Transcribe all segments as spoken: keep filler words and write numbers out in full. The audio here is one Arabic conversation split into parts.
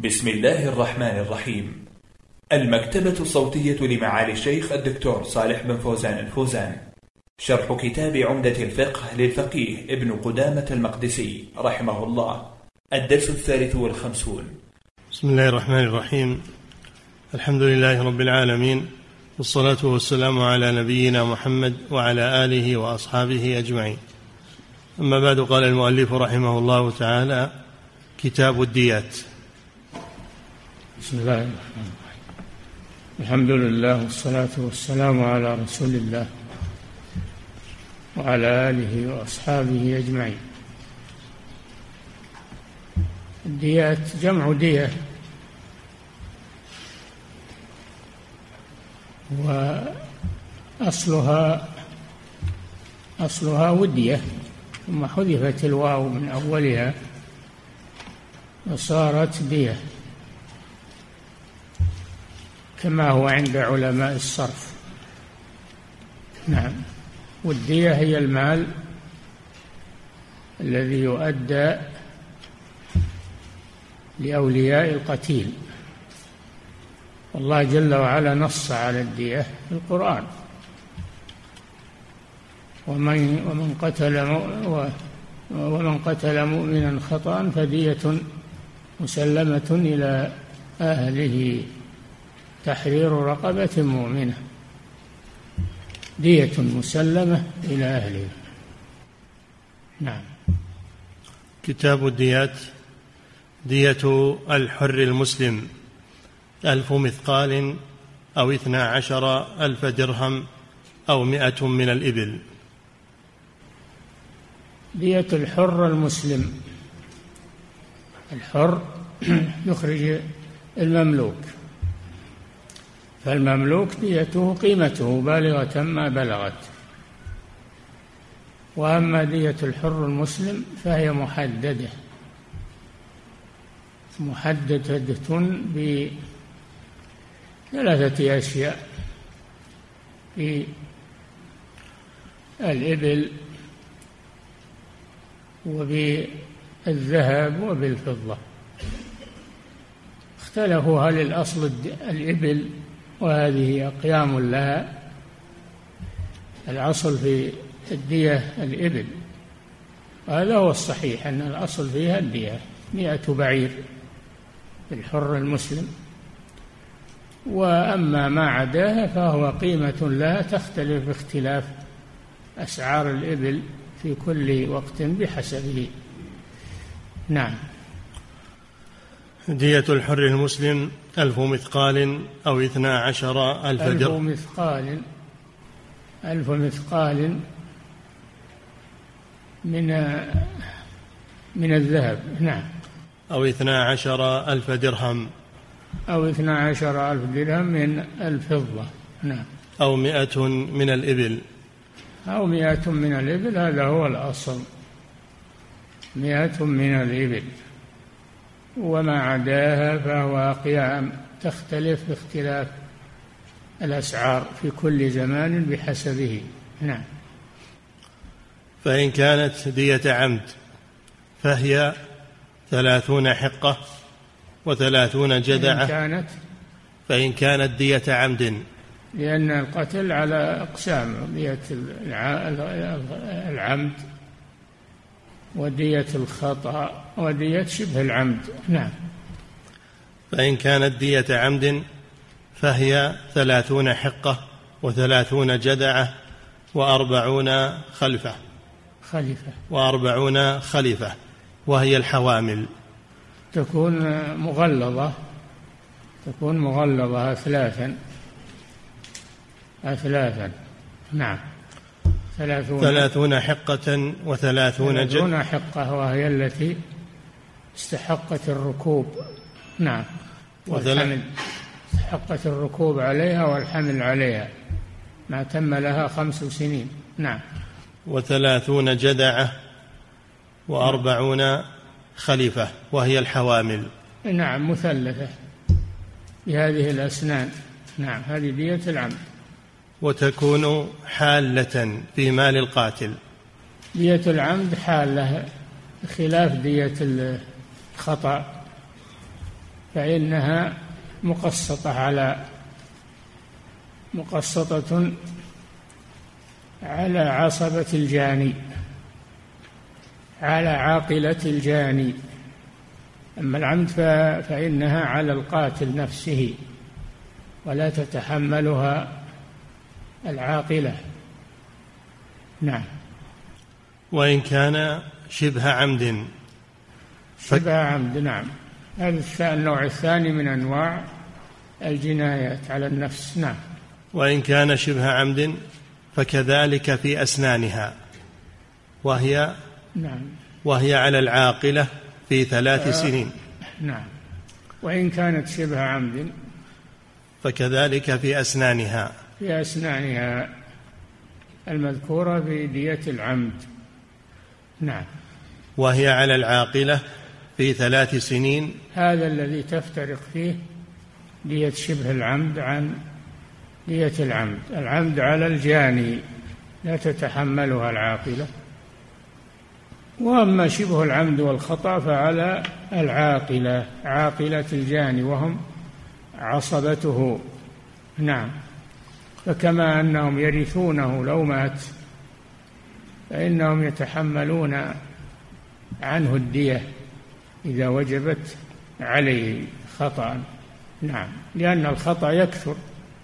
بسم الله الرحمن الرحيم. المكتبة الصوتية لمعالي الشيخ الدكتور صالح بن فوزان الفوزان. شرح كتاب عمدة الفقه للفقيه ابن قدامة المقدسي رحمه الله. الدرس الثالث والخمسون. بسم الله الرحمن الرحيم. الحمد لله رب العالمين، والصلاة والسلام على نبينا محمد وعلى آله وأصحابه أجمعين. أما بعد، قال المؤلف رحمه الله تعالى: كتاب الديات. بسم الله الرحمن الرحيم. الحمد لله والصلاة والسلام على رسول الله وعلى آله وأصحابه أجمعين. الديات جمع دية، وأصلها أصلها ودية، ثم حذفت الواو من أولها وصارت دية، كما هو عند علماء الصرف. نعم. والدية هي المال الذي يؤدى لأولياء القتيل، والله جل وعلا نص على الدية في القرآن: ومن ومن قتل ومن قتل مؤمنا خطأ فدية مسلمة إلى أهله تحرير رقبة مؤمنة. دية مسلمة إلى أهله. نعم. كتاب الديات: دية الحر المسلم ألف مثقال أو اثنا عشر ألف درهم أو مئة من الإبل. دية الحر المسلم، الحر يخرج المملوك، فالمملوك ديته قيمته بالغة ما بلغت. وأما دية الحر المسلم فهي محددة محددة بثلاثة أشياء: بالإبل وبالذهب وبالفضة. اختلفوا هل الأصل الإبل، وهذه أقيام لها. الأصل في الدية الإبل، وهذا هو الصحيح، أن الأصل فيها الدية مئة بعير الحر المسلم. وأما ما عداها فهو قيمة لها تختلف باختلاف أسعار الإبل في كل وقت بحسبه. نعم. دية الحر المسلم ألف مثقال أو اثنا عشر ألف درهم. ألف مثقال ألف مثقال من من الذهب. نعم. أو اثنا عشر ألف درهم. أو اثنا عشر ألف درهم من الفضة. نعم. أو مئة من الإبل. أو مئة من الإبل، هذا هو الأصل، مئة من الإبل. وما عداها فهو أقيام تختلف باختلاف الأسعار في كل زمان بحسبه. نعم. فإن كانت دية عمد فهي ثلاثون حقة وثلاثون جدعة. فإن كانت فإن كانت دية عمد، لأن القتل على أقسام: دية العمد ودية الخطأ ودية شبه العمد. نعم. فإن كانت دية عمد فهي ثلاثون حقة وثلاثون جدعة وأربعون خلفة خليفة وأربعون خليفة، وهي الحوامل. تكون مغلظة تكون مغلظة أثلاثا أثلاثا. نعم. ثلاثون, ثلاثون حقة وثلاثون ثلاثون حقة، وهي التي استحقت الركوب. نعم. والحمل، استحقت الركوب عليها والحمل عليها ما تم لها خمس سنين. نعم. وثلاثون جدعة وأربعون خليفة، وهي الحوامل. نعم. مثلثة بهذه الأسنان. نعم. هذه دية العمد. وتكون حالة في مال القاتل. دية العمد حالة، خلاف دية الخطأ. فإنها مقسطة على مقسطة على عصبة الجاني، على عاقلة الجاني. أما العمد فإنها على القاتل نفسه ولا تتحملها العاقلة. نعم. وإن كان شبه عمد شبه عمد، نعم، هذا النوع الثاني من أنواع الجنايات على النفس. نعم. وإن كان شبه عمد فكذلك في أسنانها، وهي نعم وهي على العاقلة في ثلاث آه سنين. نعم. وإن كانت شبه عمد فكذلك في أسنانها في أسنانها المذكورة في دية العمد. نعم. وهي على العاقلة في ثلاث سنين. هذا الذي تفترق فيه دية شبه العمد عن دية العمد. العمد على الجاني لا تتحملها العاقلة، وأما شبه العمد والخطأ فعلى العاقلة، عاقلة الجاني وهم عصبته. نعم. فكما أنهم يرثونه لو مات فإنهم يتحملون عنه الدية إذا وجبت عليه خطأ. نعم. لأن الخطأ يكثر،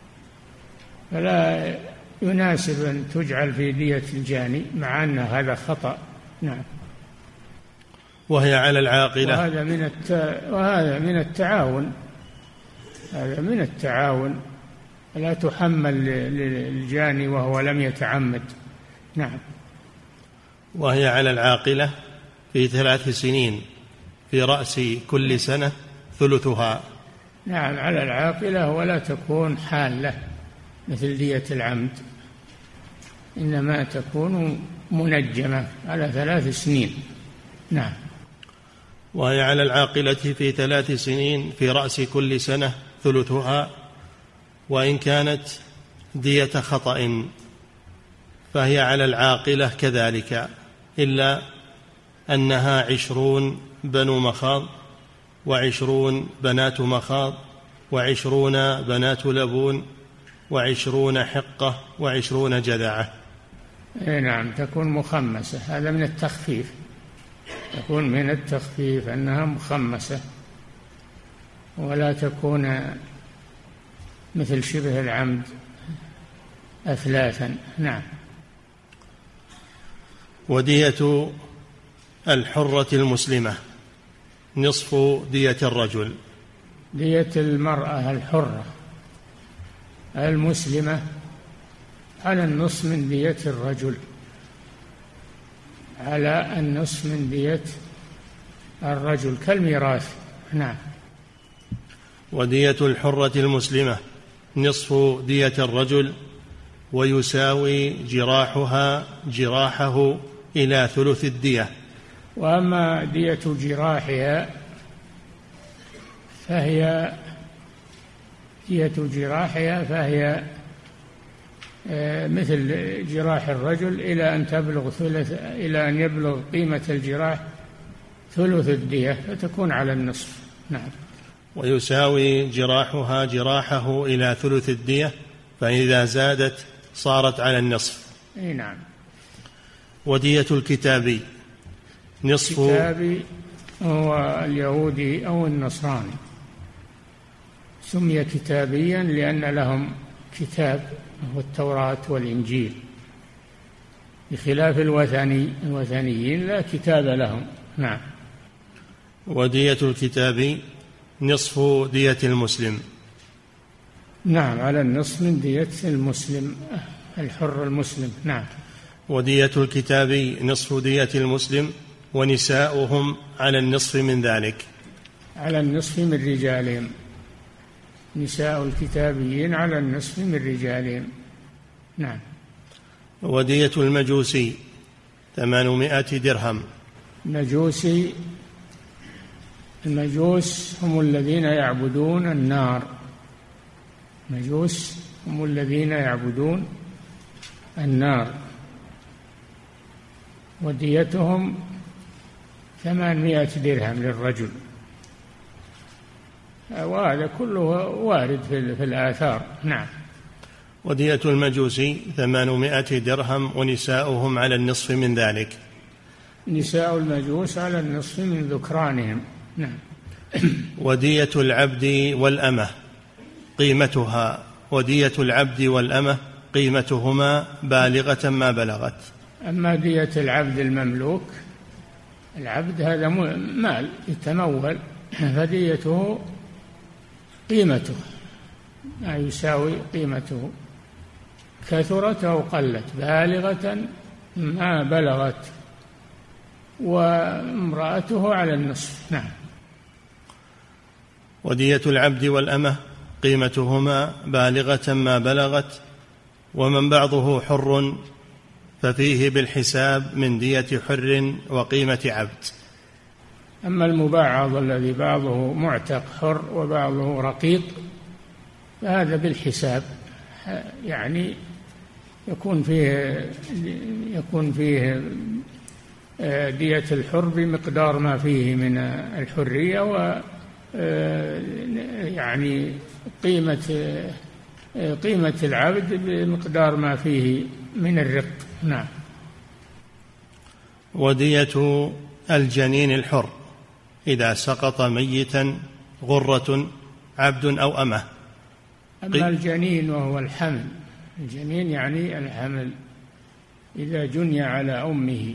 فلا يناسب أن تجعل في دية الجاني مع أن هذا خطأ. نعم. وهي على العاقلة. وهذا من الت... وهذا من التعاون، هذا من التعاون، لا تحمل للجاني وهو لم يتعمد. نعم. وهي على العاقلة في ثلاث سنين في رأس كل سنة ثلثها. نعم، على العاقلة ولا تكون حالة مثل دية العمد، إنما تكون منجمة على ثلاث سنين. نعم. وهي على العاقلة في ثلاث سنين في رأس كل سنة ثلثها. وإن كانت دية خطأ فهي على العاقلة كذلك، إلا أنها عشرون بنو مخاض، وعشرون بنات مخاض، وعشرون بنات لبون، وعشرون حقة، وعشرون جذعة. نعم، تكون مخمسة. هذا من التخفيف، تكون من التخفيف أنها مخمسة، ولا تكون مثل شبه العمد أثلاثا. نعم. ودية الحرة المسلمة نصف دية الرجل. دية المرأة الحرة المسلمة على النصف من دية الرجل، على النصف من دية الرجل كالميراث. نعم. ودية الحرة المسلمة نصف دية الرجل، ويساوي جراحها جراحه إلى ثلث الدية. وأما دية جراحها فهي دية جراحها فهي مثل جراح الرجل إلى أن تبلغ ثلث إلى أن يبلغ قيمة الجراح ثلث الدية، فتكون على النصف. نعم. ويساوي جراحها جراحه إلى ثلث الدية، فإذا زادت صارت على النصف. أي نعم. ودية الكتابي نصف. الكتابي هو اليهودي أو النصراني، سمي كتابيا لأن لهم كتاب هو التوراة والإنجيل، بخلاف الوثني الوثنيين لا كتاب لهم. نعم. ودية الكتابي نصف دية المسلم. نعم، على النصف من دية المسلم الحر المسلم. نعم. ودية الكتابي نصف دية المسلم، ونساؤهم على النصف من ذلك، على النصف من رجالهم. نساء الكتابيين على النصف من رجالهم. نعم. ودية المجوسي ثمانمائة درهم. مجوسي، المجوس هم الذين يعبدون النار، مجوس هم الذين يعبدون النار، وديتهم ثمانمائة درهم للرجل. وهذا كله وارد في الآثار. نعم. ودية المجوسي ثمانمائة درهم ونساؤهم على النصف من ذلك. نساء المجوس على النصف من ذكرانهم. نعم. ودية العبد والأمة قيمتها ودية العبد والأمة قيمتهما بالغة ما بلغت. أما دية العبد المملوك، العبد هذا مال يتمول، فديته قيمته ما يساوي قيمته، كثرت أو قلت، بالغة ما بلغت، وامرأته على النصف. نعم. ودية العبد والأمة قيمتهما بالغة ما بلغت، ومن بعضه حر ففيه بالحساب من دية حر وقيمة عبد. أما المباعض الذي بعضه معتق حر وبعضه رقيق فهذا بالحساب، يعني يكون فيه يكون فيه دية الحر بمقدار ما فيه من الحرية، و يعني قيمة قيمة العبد بمقدار ما فيه من الرق. نعم. ودية الجنين الحر إذا سقط ميتا غرة عبد أو أمة. أما الجنين وهو الحمل، الجنين يعني الحمل، إذا جني على أمه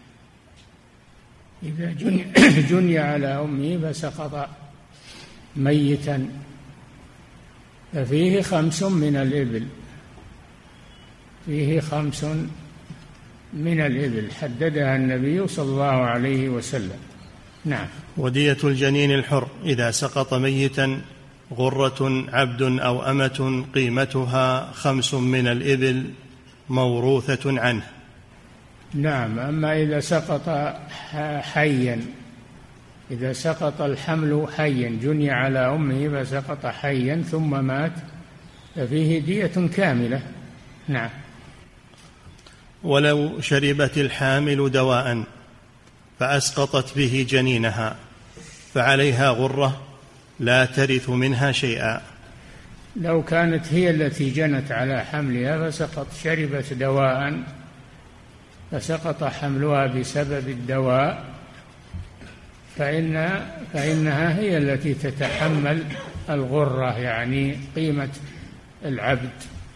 إذا جني, جني على أمه فسقط ميتا ففيه خمس من الإبل، فيه خمس من الإبل حددها النبي صلى الله عليه وسلم. نعم. ودية الجنين الحر إذا سقط ميتا غرة عبد أو أمة قيمتها خمس من الإبل موروثة عنه. نعم. أما إذا سقط حيا، إذا سقط الحمل حيا، جني على أمه فسقط حيا ثم مات ففيه دية كاملة. نعم. ولو شربت الحامل دواء فأسقطت به جنينها فعليها غرة لا ترث منها شيئا. لو كانت هي التي جنت على حملها فسقط، شربت دواء فسقط حملها بسبب الدواء، فإن فإنها هي التي تتحمل الغرة، يعني قيمة العبد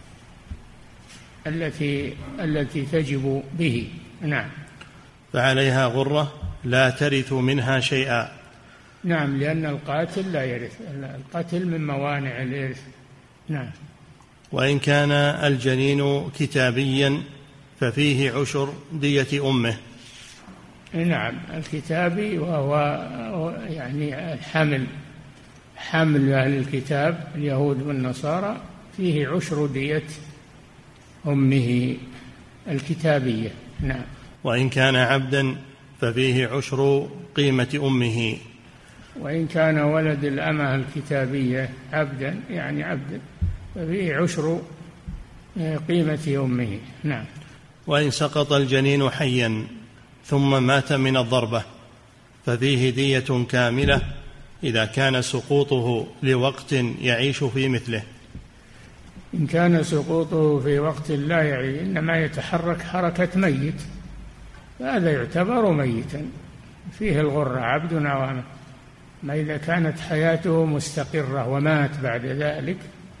التي التي تجب به. نعم. فعليها غرة لا ترث منها شيئا. نعم، لأن القاتل لا يرث، القتل من موانع الإرث. نعم. وإن كان الجنين كتابيا ففيه عشر دية أمه. نعم، الكتابي وهو يعني الحمل، حمل أهل الكتاب اليهود والنصارى، فيه عشر دية أمه الكتابية. نعم. وإن كان عبدا ففيه عشر قيمة أمه. وإن كان ولد الأمة الكتابية عبدا، يعني عبدا، ففيه عشر قيمة أمه. نعم. وإن سقط الجنين حيا ثم مات من الضربة ففيه دية كاملة إذا كان سقوطه لوقت يعيش في مثله. إن كان سقوطه في وقت لا يعيش، إنما يتحرك حركة ميت، فهذا يعتبر ميتا، فيه الغرة عبد أو أمة. ما إذا كانت حياته مستقرة ومات بعد ذلك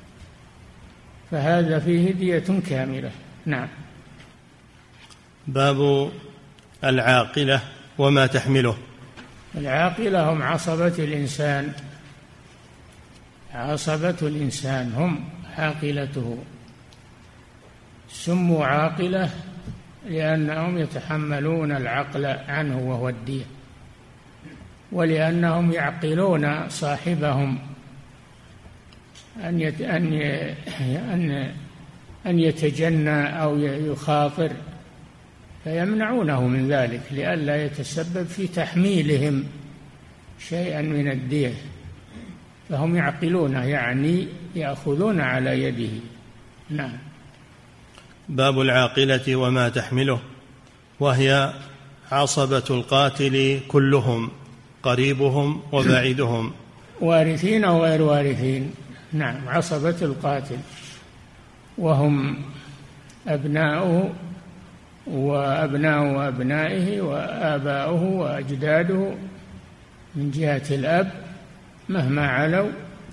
فهذا فيه دية كاملة. نعم. باب العاقلة وما تحمله. العاقلة هم عصبة الإنسان، عصبة الإنسان هم عاقلته، سموا عاقلة لأنهم يتحملون العقل عنه وهو الدية، ولأنهم يعقلون صاحبهم أن يت... أن ي... أن أن يتجنى أو يخاطر، فيمنعونه من ذلك لئلا يتسبب في تحميلهم شيئا من الدية، فهم يعقلونه، يعني يأخذون على يده. نعم. باب العاقلة وما تحمله، وهي عصبة القاتل كلهم، قريبهم وبعيدهم، وارثين أو غير وارثين. نعم، عصبة القاتل وهم أبناؤه وأبناء أبنائه وآباؤه وأجداده من جهة الأب مهما علوا،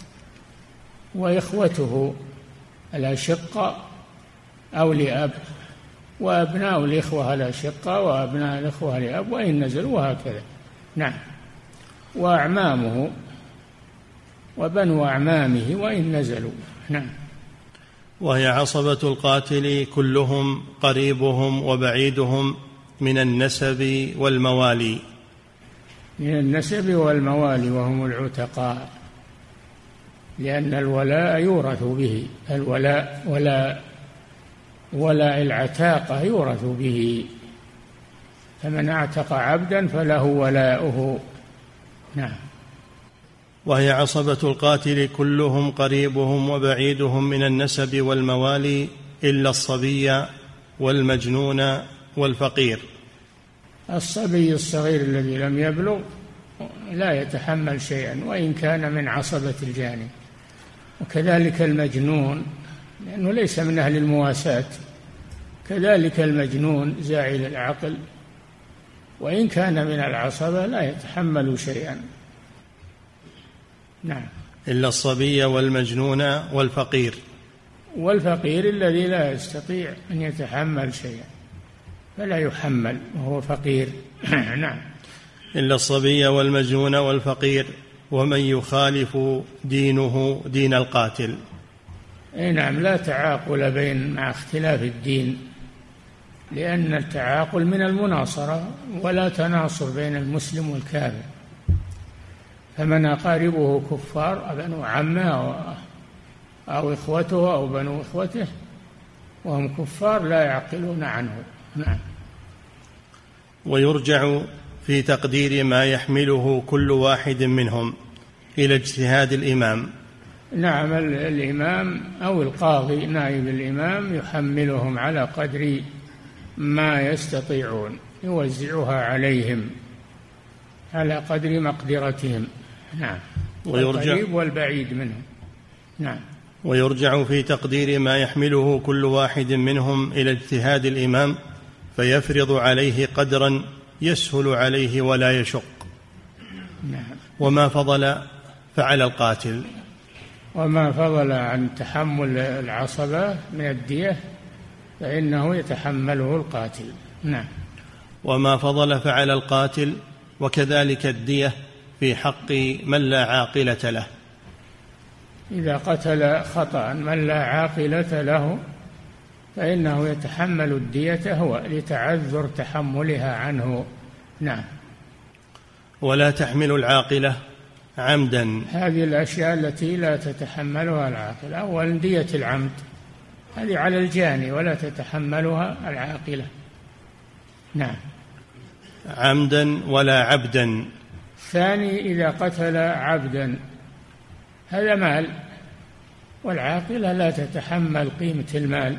وإخوته الأشقة أو لأب، وأبناء الإخوة الأشقة وأبناء الإخوة لأب وإن نزلوا، وهكذا. نعم، وأعمامه وبنو أعمامه وإن نزلوا. نعم. وهي عصبة القاتل كلهم قريبهم وبعيدهم من النسب والموالي. من النسب والموالي وهم العتقاء، لأن الولاء يورث به، الولاء ولا ولا العتاقة يورث به، فمن اعتق عبدا فله ولاؤه. نعم. وهي عصبة القاتل كلهم قريبهم وبعيدهم من النسب والموالي إلا الصبي والمجنون والفقير. الصبي الصغير الذي لم يبلغ لا يتحمل شيئا وإن كان من عصبة الجاني، وكذلك المجنون لأنه ليس من أهل المواساة، كذلك المجنون زائل العقل وإن كان من العصبة لا يتحمل شيئا. نعم. إلا الصبي والمجنون والفقير. والفقير الذي لا يستطيع أن يتحمل شيئا فلا يحمل وهو فقير. نعم. إلا الصبي والمجنون والفقير ومن يخالف دينه دين القاتل. أي نعم، لا تعاقل بين مع اختلاف الدين، لأن التعاقل من المناصرة ولا تناصر بين المسلم والكافر، فمن أقاربه كفار بنو عمه أو إخوته أو بنو إخوته وهم كفار لا يعقلون عنه. نعم. ويرجع في تقدير ما يحمله كل واحد منهم إلى اجتهاد الإمام. نعم، الإمام أو القاضي نائب الإمام يحملهم على قدر ما يستطيعون، يوزعها عليهم على قدر مقدرتهم. نعم. القريب والبعيد منهم. نعم. ويرجع في تقدير ما يحمله كل واحد منهم إلى اجتهاد الإمام فيفرض عليه قدرا يسهل عليه ولا يشق. نعم. وما فضل فعلى القاتل. وما فضل عن تحمل العصبة من الدية فإنه يتحمله القاتل. نعم. وما فضل فعلى القاتل وكذلك الدية في حق من لا عاقلة له. إذا قتل خطأ من لا عاقلة له فإنه يتحمل الدية هو لتعذر تحملها عنه. نعم. ولا تحمل العاقلة عمدا. هذه الأشياء التي لا تتحملها العاقلة. أولا دية العمد هذه على الجاني ولا تتحملها العاقلة. نعم. عمدا ولا عبدا. ثاني إذا قتل عبدا هذا مال والعاقلة لا تتحمل قيمة المال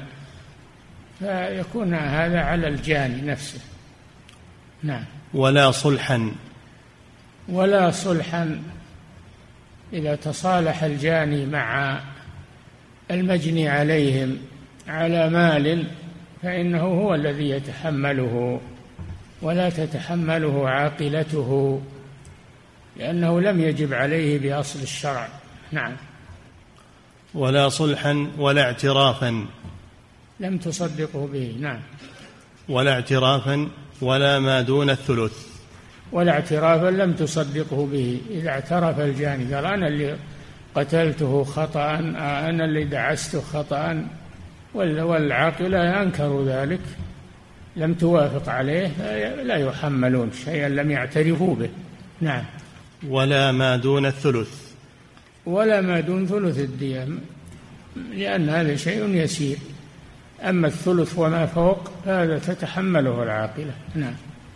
فيكون هذا على الجاني نفسه. نعم. ولا صلحا. ولا صلحا إذا تصالح الجاني مع المجني عليهم على مال فإنه هو الذي يتحمله ولا تتحمله عاقلته لأنه لم يجب عليه بأصل الشرع. نعم. ولا صلحا ولا اعترافا. لم تصدقه به. نعم. ولا اعترافا ولا ما دون الثلث. ولا اعترافا لم تصدقه به. إذا اعترف الجاني قال أنا اللي قتلته خطأ، أنا اللي دعسته خطأ، والعاقلة أنكروا ذلك لم توافق عليه لا يحملون شيئا لم يعترفوا به. نعم. ولا ما دون الثلث. ولا ما دون ثلث الدية لأن هذا شيء يسير، أما الثلث وما فوق هذا تتحمله العاقلة. نعم.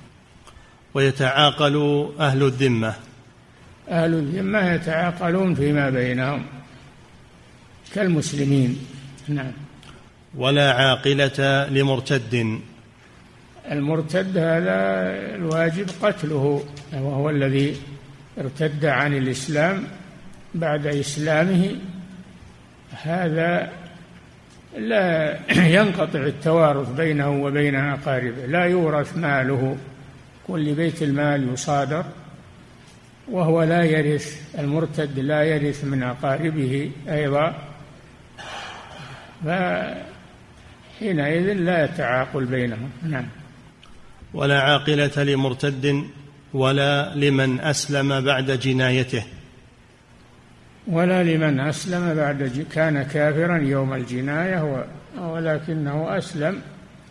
ويتعاقل أهل الذمة. أهل الذمة يتعاقلون فيما بينهم كالمسلمين. نعم. ولا عاقلة لمرتد. المرتد هذا الواجب قتله وهو الذي ارتد عن الإسلام بعد إسلامه هذا لا ينقطع التوارث بينه وبين أقاربه، لا يورث ماله، كل بيت المال يصادر وهو لا يرث، المرتد لا يرث من أقاربه أيضا، فحينئذ لا يتعاقل بينهم. نعم. ولا عاقلة لمرتد ولا لمن أسلم بعد جنايته. ولا لمن أسلم بعد ج... كان كافرا يوم الجناية ولكنه أسلم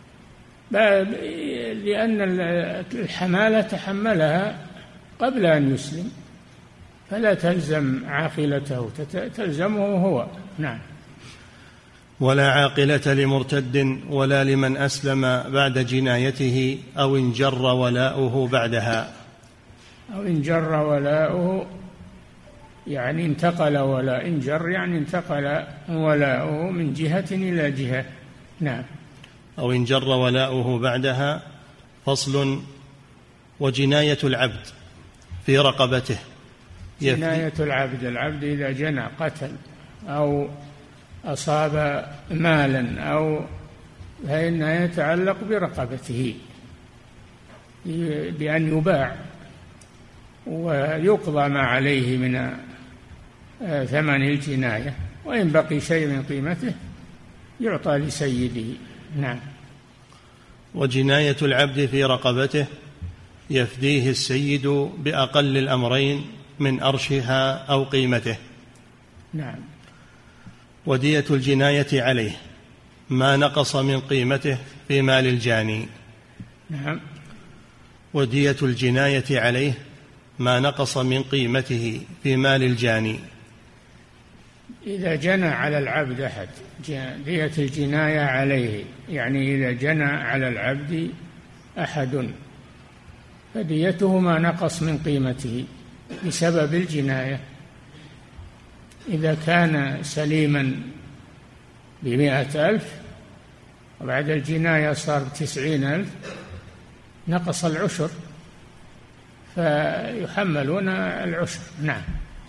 لأن الحمالة تحملها قبل أن يسلم، فلا تلزم عاقلته، تلزمه هو. نعم. ولا عاقلة لمرتد ولا لمن أسلم بعد جنايته أو انجر ولاؤه بعدها. أو انجر ولاؤه يعني انتقل ولا انجر يعني انتقل ولاؤه من جهة إلى جهة. نعم. أو انجر ولاؤه بعدها. فصل. وجناية العبد في رقبته. جناية العبد، العبد إذا جنى قتل أو أصاب مالا أو فإنه يتعلق برقبته بأن يباع ويقضى ما عليه من ثمن الجناية، وإن بقي شيء من قيمته يعطى لسيده. نعم. وجناية العبد في رقبته يفديه السيد بأقل الأمرين من أرشها أو قيمته. نعم. ودية الجناية عليه ما نقص من قيمته في مال الجاني. نعم. ودية الجناية عليه ما نقص من قيمته في مال الجاني. إذا جنى على العبد أحد، دية الجناية عليه يعني إذا جنى على العبد أحد فديته ما نقص من قيمته بسبب الجناية. إذا كان سليما بمائة ألف وبعد الجناية صار بتسعين ألف نقص العشر فيحملون العشر. نعم.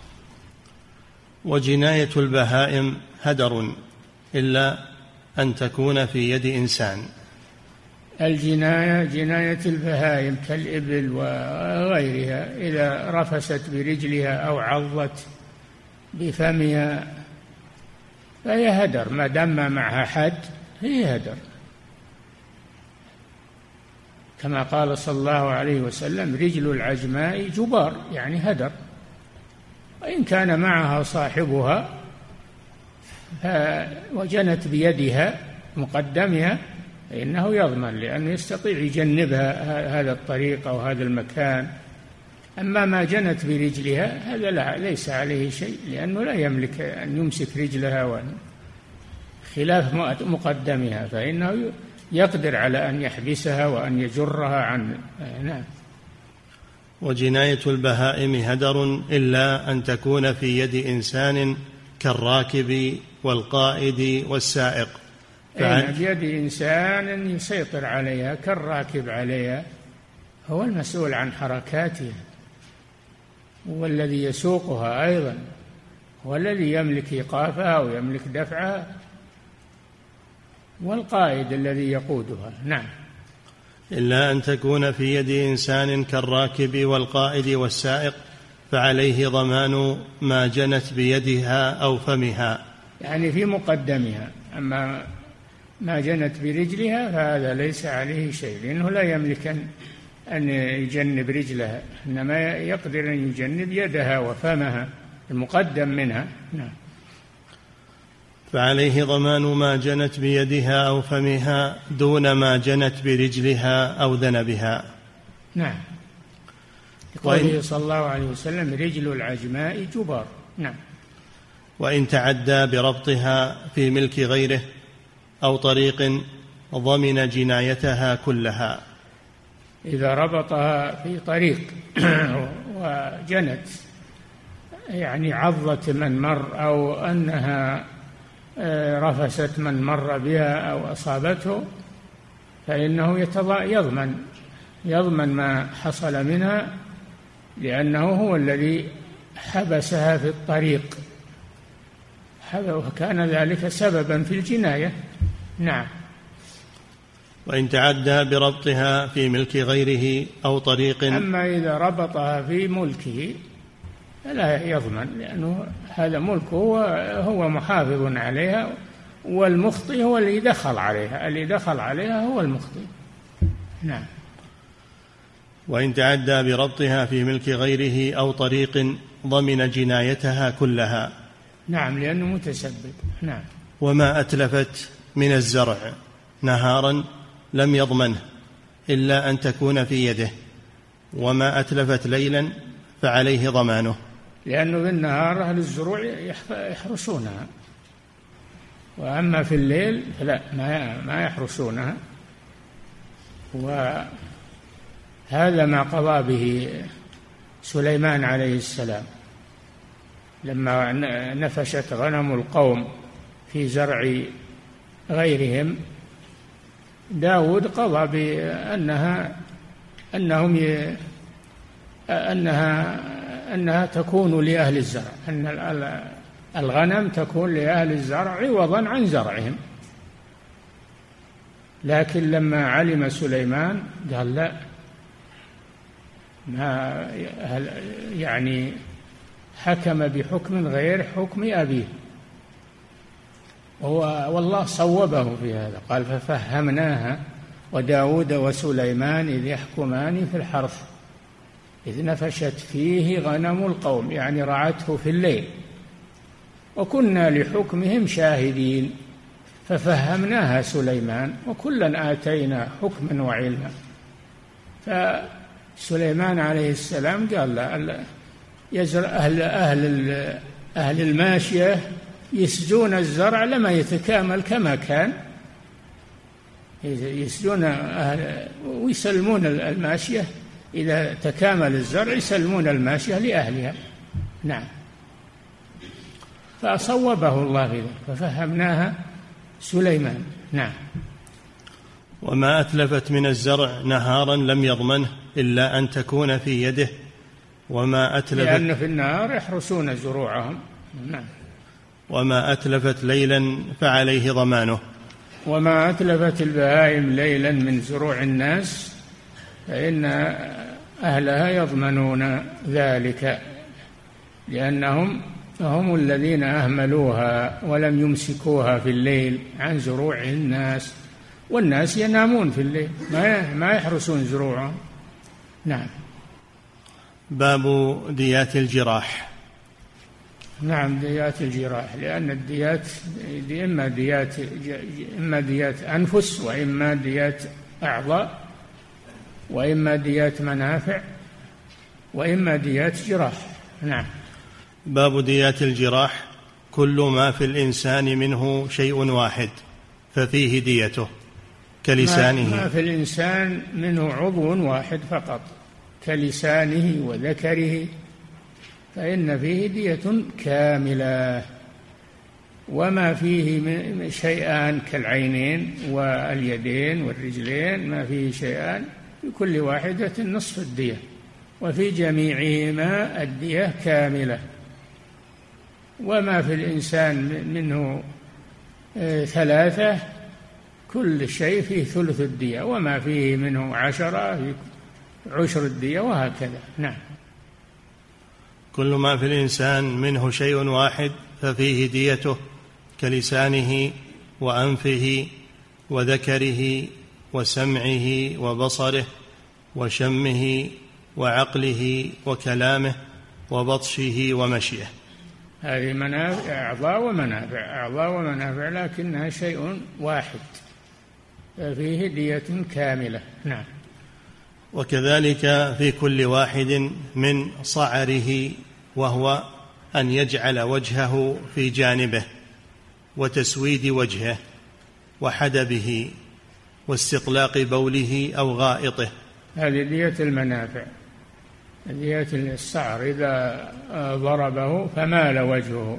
وجناية البهائم هدر إلا أن تكون في يد إنسان. الجناية جناية البهائم كالإبل وغيرها إذا رفست برجلها أو عضت بفمها فهي هدر، ما دام معها حد هي هدر، كما قال صلى الله عليه وسلم رجل العجماء جبار يعني هدر. وإن كان معها صاحبها وجنت بيدها مقدمها فإنه يضمن لأنه يستطيع يجنبها هذا الطريق أو هذا المكان. أما ما جنت برجلها هذا لا ليس عليه شيء لأنه لا يملك أن يمسك رجلها خلاف مقدمها، فإنه يقدر على أن يحبسها وأن يجرها عن. نعم. وجناية البهائم هدر إلا أن تكون في يد إنسان كالراكب والقائد والسائق. فعن بيد إنسان يسيطر عليها كالراكب عليها، هو المسؤول عن حركاتها، هو الذي يسوقها أيضا، هو الذي يملك إيقافها ويملك دفعها، والقائد الذي يقودها. نعم. إلا أن تكون في يد إنسان كالراكب والقائد والسائق فعليه ضمان ما جنت بيدها أو فمها، يعني في مقدمها. أما ما جنت برجلها فهذا ليس عليه شيء لأنه لا يملك أن يجنب رجلها، إنما يقدر أن يجنب يدها وفمها المقدم منها. نعم. فعليه ضمان ما جنت بيدها أو فمها دون ما جنت برجلها أو ذنبها. نعم. قوله صلى الله عليه وسلم رجل العجماء جبار. نعم. وإن تعدى بربطها في ملك غيره أو طريق ضمن جنايتها كلها. إذا ربطها في طريق وجنت يعني عضت من مر أو أنها رفست من مر بها أو أصابته فإنه يضمن يضمن ما حصل منها لأنه هو الذي حبسها في الطريق، وكان ذلك سببا في الجناية. نعم. وإن تعدى بربطها في ملك غيره أو طريق. أما إذا ربطها في ملكه فلا يضمن، لأنه هذا ملكه هو محافظ عليها، والمخطئ هو اللي دخل عليها، اللي دخل عليها هو المخطئ. نعم. وإن تعدى بربطها في ملك غيره أو طريق ضمن جنايتها كلها. نعم، لأنه متسبب. نعم. وما أتلفت من الزرع نهارا لم يضمنه إلا أن تكون في يده، وما أتلفت ليلا فعليه ضمانه. لأنه بالنهار أهل الزروع يحرسونها، وأما في الليل فلا، ما يحرسونها. وهذا ما قضى به سليمان عليه السلام لما نفشت غنم القوم في زرع غيرهم. داود قضى بأنها أنهم ي... أنها أنها تكون لأهل الزرع، أن الغنم تكون لأهل الزرع عوضا عن زرعهم. لكن لما علم سليمان قال لا، ما يعني حكم بحكم غير حكم أبيه، والله صوبه في هذا. قال ففهمناها وداود وسليمان إذ يحكمان في الحرث إذ نفشت فيه غنم القوم، يعني رعته في الليل، وكنا لحكمهم شاهدين ففهمناها سليمان وكلا آتينا حكما وعلما. فسليمان عليه السلام قال لا، يزرع أهل, أهل, أهل الماشية يسجون الزرع لما يتكامل كما كان، يسجون أهل ويسلمون الماشية إذا تكامل الزرع، يسلمون الماشية لأهلها. نعم. فصوبه الله في ذلك ففهمناها سليمان. نعم. وما أتلفت من الزرع نهارا لم يضمنه إلا أن تكون في يده، وما أتلفت لأن في النهار يحرسون زروعهم. نعم. وما أتلفت ليلا فعليه ضمانه. وما أتلفت البهائم ليلا من زروع الناس فإن أهلها يضمنون ذلك، لأنهم هم الذين أهملوها ولم يمسكوها في الليل عن زروع الناس، والناس ينامون في الليل ما يحرسون زروعهم. نعم. باب ديات الجراح. نعم، ديات الجراح، لأن الديات دي إما ديات إما ديات أنفس، وإما ديات أعضاء، وإما ديات منافع، وإما ديات جراح. نعم. باب ديات الجراح كل ما في الإنسان منه شيء واحد ففيه ديته، كلسانه. ما في الإنسان منه عضو واحد فقط كلسانه وذكره فإن فيه دية كاملة، وما فيه شيئان كالعينين واليدين والرجلين ما فيه شيئان لكل واحدة نصف الدية، وفي جميعهما الدية كاملة. وما في الإنسان منه ثلاثة كل شيء فيه ثلث الدية، وما فيه منه عشرة في عشر الدية، وهكذا. نعم. كل ما في الإنسان منه شيء واحد ففيه ديته، كلسانه وأنفه وذكره وسمعه وبصره وشمه وعقله وكلامه وبطشه ومشيه. هذه منافع، أعضاء ومنافع، أعضاء ومنافع، لكنها شيء واحد فيه دية كاملة. نعم. وكذلك في كل واحد من صعره، وهو أن يجعل وجهه في جانبه، وتسويد وجهه، وحدبه، واستطلاق بوله أو غائطه. هذه دية المنافع. دية السعر إذا ضربه فمال وجهه،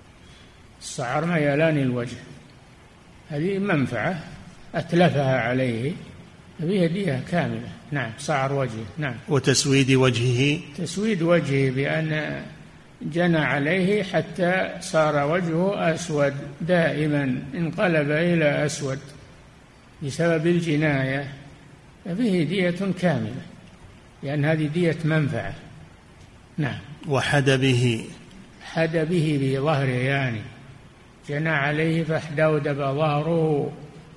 السعر ميلان الوجه، هذه منفعة أتلفها عليه، فيها دية كاملة. نعم. سعر وجهه. نعم. وتسويد وجهه، تسويد وجهه بأن جنى عليه حتى صار وجهه أسود دائما، انقلب إلى أسود بسبب الجناية، ففيه دية كاملة، لأن هذه دية منفعة. نعم. وحد به، حد به بظهره، يعني جنى عليه فاحدودب ظهره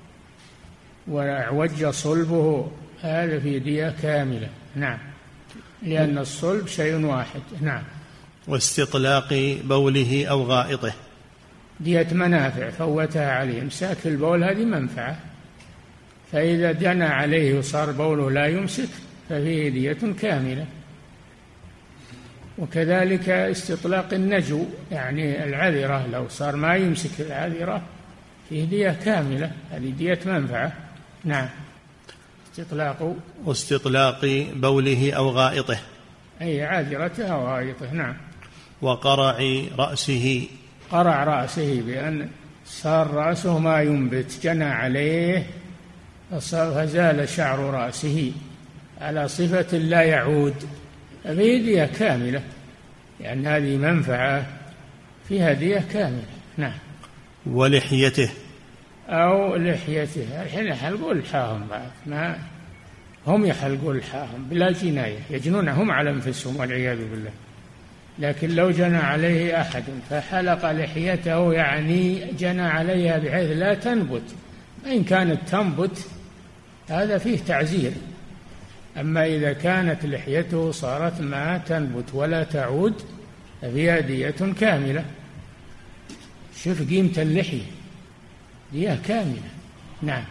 وأعوج صلبه، هذا في دية كاملة. نعم، لأن الصلب شيء واحد. نعم. واستطلاق بوله أو غائطه، دية منافع فوتها عليه، امساك البول هذه منفعة، فإذا جنى عليه وصار بوله لا يمسك ففيه دية كاملة. وكذلك استطلاق النجو، يعني العذرة، لو صار ما يمسك العذرة فيه دية كاملة، هذه دية منفعة. نعم. استطلاق واستطلاق بوله أو غائطه، أي عذرته أو غائطه. نعم. وقرع رأسه، قرع رأسه بأن صار رأسه ما ينبت، جنى عليه فزال شعر رأسه على صفة لا يعود، فيه دية كاملة، لأن يعني هذه منفعة فيها دية كاملة. نعم. ولحيته، أو لحيته، الحين يحلقوا لحاهم بعد، ما هم يحلقوا لحاهم بلا جناية، يجنونهم على أنفسهم والعياذ بالله. لكن لو جنى عليه أحد فحلق لحيته، يعني جنى عليها بحيث لا تنبت، إن كانت تنبت هذا فيه تعزير، أما إذا كانت لحيته صارت ما تنبت ولا تعود ففيها دية كاملة. شوف قيمة اللحية، دية كاملة. نعم.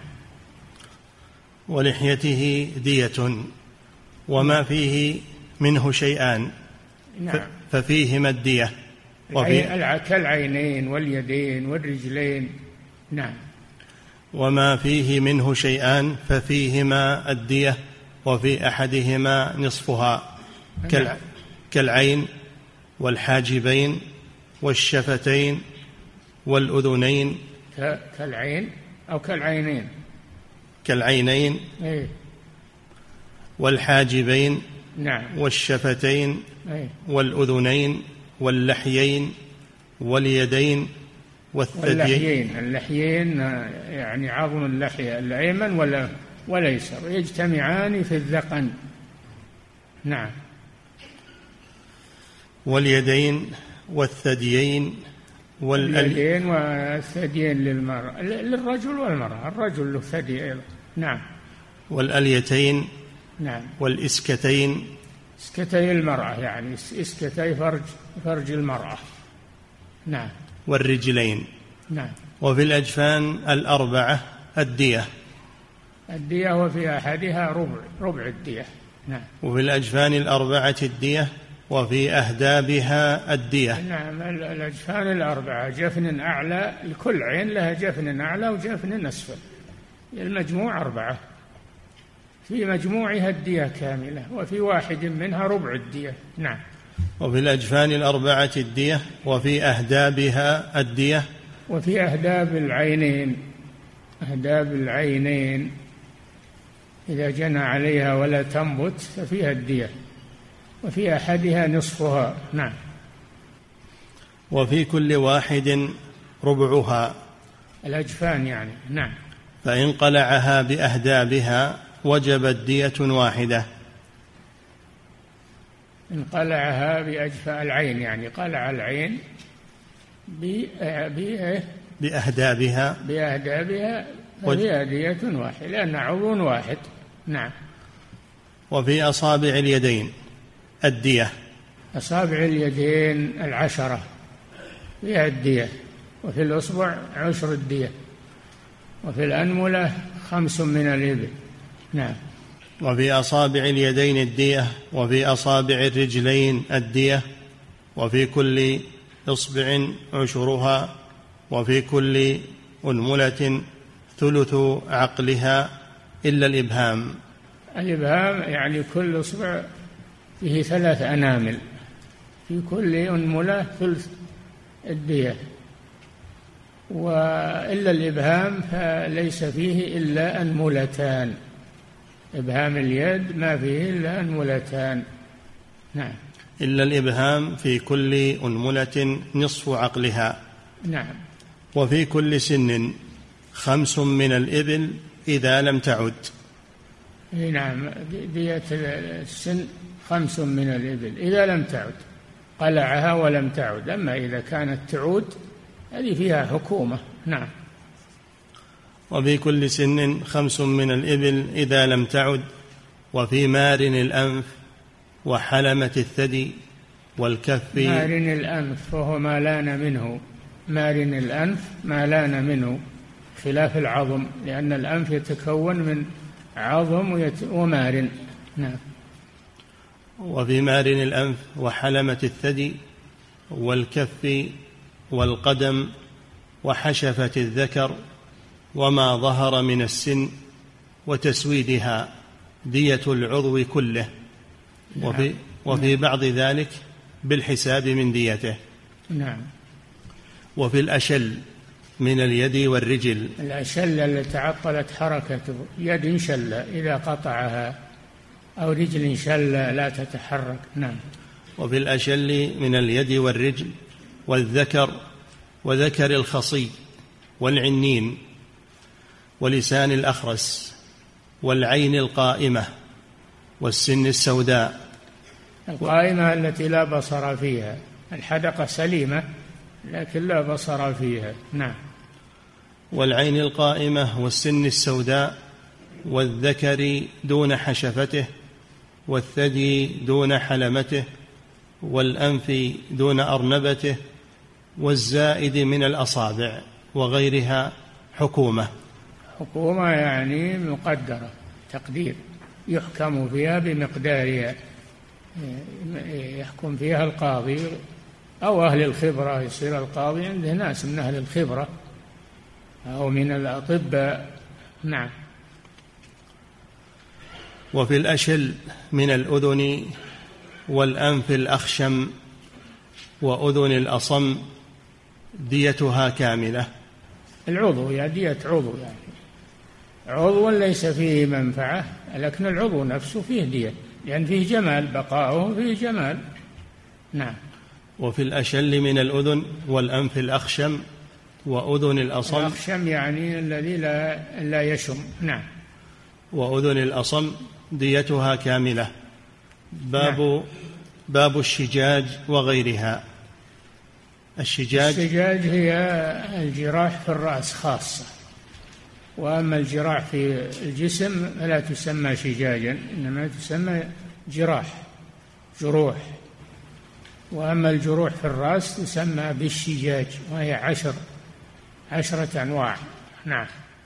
ولحيته دية، وما فيه منه شيئان. نعم. ففيهما الدية، وفي كالعينين واليدين والرجلين. نعم. وما فيه منه شيئان ففيهما الدية، وفي أحدهما نصفها، نعم. كالعين والحاجبين والشفتين والأذنين. كالعين أو كالعينين، كالعينين. أيه. والحاجبين. نعم. والشفتين. أيه. والأذنين واللحيين واليدين والثديين. واللحيين، اللحيين يعني عظم اللحية الأيمن ولا والأيسر يجتمعان في الذقن. نعم. واليدين والثديين واليدين والثديين للمرأة، للرجل والمرأة، الرجل له ثدي أيضا. نعم. والأليتين. نعم. والإسكتين، إسكتي المرأة، يعني إسكتي فرج فرج المرأة. نعم. والرجلين. نعم. وفي الأجفان الأربعة الدية، الدية وفي أحدها ربع ربع الدية. نعم. وفي الأجفان الأربعة الدية، وفي أهدابها الدية. نعم. الأجفان الأربعة، جفن أعلى، لكل عين لها جفن أعلى وجفن أسفل، المجموع أربعة، في مجموعها الدية كاملة، وفي واحد منها ربع الدية. نعم. وفي الأجفان الأربعة الدية، وفي أهدابها الدية، وفي أهداب العينين، أهداب العينين إذا جنى عليها ولا تنبت ففيها الدية، وفي أحدها نصفها. نعم. وفي كل واحد ربعها، الأجفان يعني. نعم. فإن قلعها بأهدابها وجبت دية واحدة. إن قلعها بأجفاء العين، يعني قلع العين بأهدابها بأهدابها فهي دية واحدة، لأن عضو واحد. نعم. وفي أصابع اليدين الدية، أصابع اليدين العشرة فيها الدية، وفي الأصبع عشر الدية، وفي الأنملة خمس من الإبل. نعم. وفي أصابع اليدين الدية، وفي أصابع الرجلين الدية، وفي كل إصبع عشرها، وفي كل أنملة ثلث عقلها إلا الإبهام. الإبهام يعني كل إصبع فيه ثلاث أنامل، في كل أنملة ثلث الدية، وإلا الإبهام فليس فيه إلا أنملتان، إبهام اليد ما فيه إلا أنملتان. نعم. إلا الإبهام في كل أنملة نصف عقلها. نعم. وفي كل سن خمس من الإبل إذا لم تعد. نعم، دية السن خمس من الإبل إذا لم تعد، قلعها ولم تعد. أما إذا كانت تعود هذه فيها حكومة. نعم. وفي كل سن خمس من الإبل إذا لم تعد. وفي مارن الأنف وحلمة الثدي والكف. مارن الأنف وهو ما لان منه، مارن الأنف ما لان منه، خلاف العظم، لأن الأنف يتكون من عظم ومارن. نعم. وفي مارن الأنف وحلمة الثدي والكف والقدم وحشفة الذكر وما ظهر من السن وتسويدها دية العضو كله. نعم. وفي, وفي بعض ذلك بالحساب من ديته. نعم. وفي الأشل من اليد والرجل. الأشل التي تعطلت حركته، يد شل إذا قطعها أو رجل شل لا تتحرك. نعم. وفي الأشل من اليد والرجل والذكر وذكر الخصي والعنين ولسان الأخرس والعين القائمة والسن السوداء. القائمة التي لا بصر فيها، الحدقة سليمة لكن لا بصر فيها. نعم. والعين القائمة والسن السوداء والذكر دون حشفته والثدي دون حلمته والأنف دون أرنبته والزائد من الأصابع وغيرها حكومة. حكومة يعني مقدرة، تقدير يحكم فيها بمقدارها، يحكم فيها القاضي أو أهل الخبرة. يصير القاضي عنده ناس من أهل الخبرة أو من الأطباء. نعم. وفي الأشل من الأذن والأنف الأخشم وأذن الأصم ديتها كاملة. العضو يا دية عضو، يعني عضو ليس فيه منفعة، لكن العضو نفسه فيه دية، لأن فيه جمال، بقاؤه فيه جمال. نعم. وفي الأشل من الأذن والأنف الأخشم وأذن الأصم. الأخشم يعني الذي لا, لا يشم. نعم. وأذن الأصم ديتها كاملة. باب نعم. باب الشجاج وغيرها. الشجاج الشجاج هي الجراح في الرأس خاصة، وأما الجراح في الجسم فلا تسمى شجاجا، إنما تسمى جراح، جروح. وأما الجروح في الرأس تسمى بالشجاج، وهي عشر عشرة أنواع. نعم.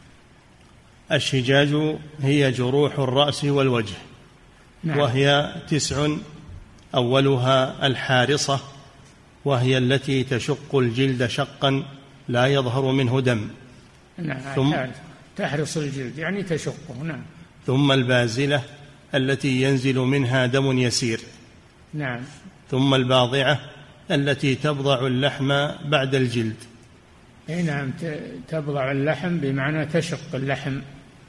الشجاج هي جروح الرأس والوجه. نعم. وهي تسع، أولها الحارصة، وهي التي تشق الجلد شقا لا يظهر منه دم. نعم. ثم تحرص الجلد يعني تشقه. نعم. ثم البازلة التي ينزل منها دم يسير. نعم. ثم الباضعة التي تبضع اللحم بعد الجلد. نعم، تبضع اللحم بمعنى تشق اللحم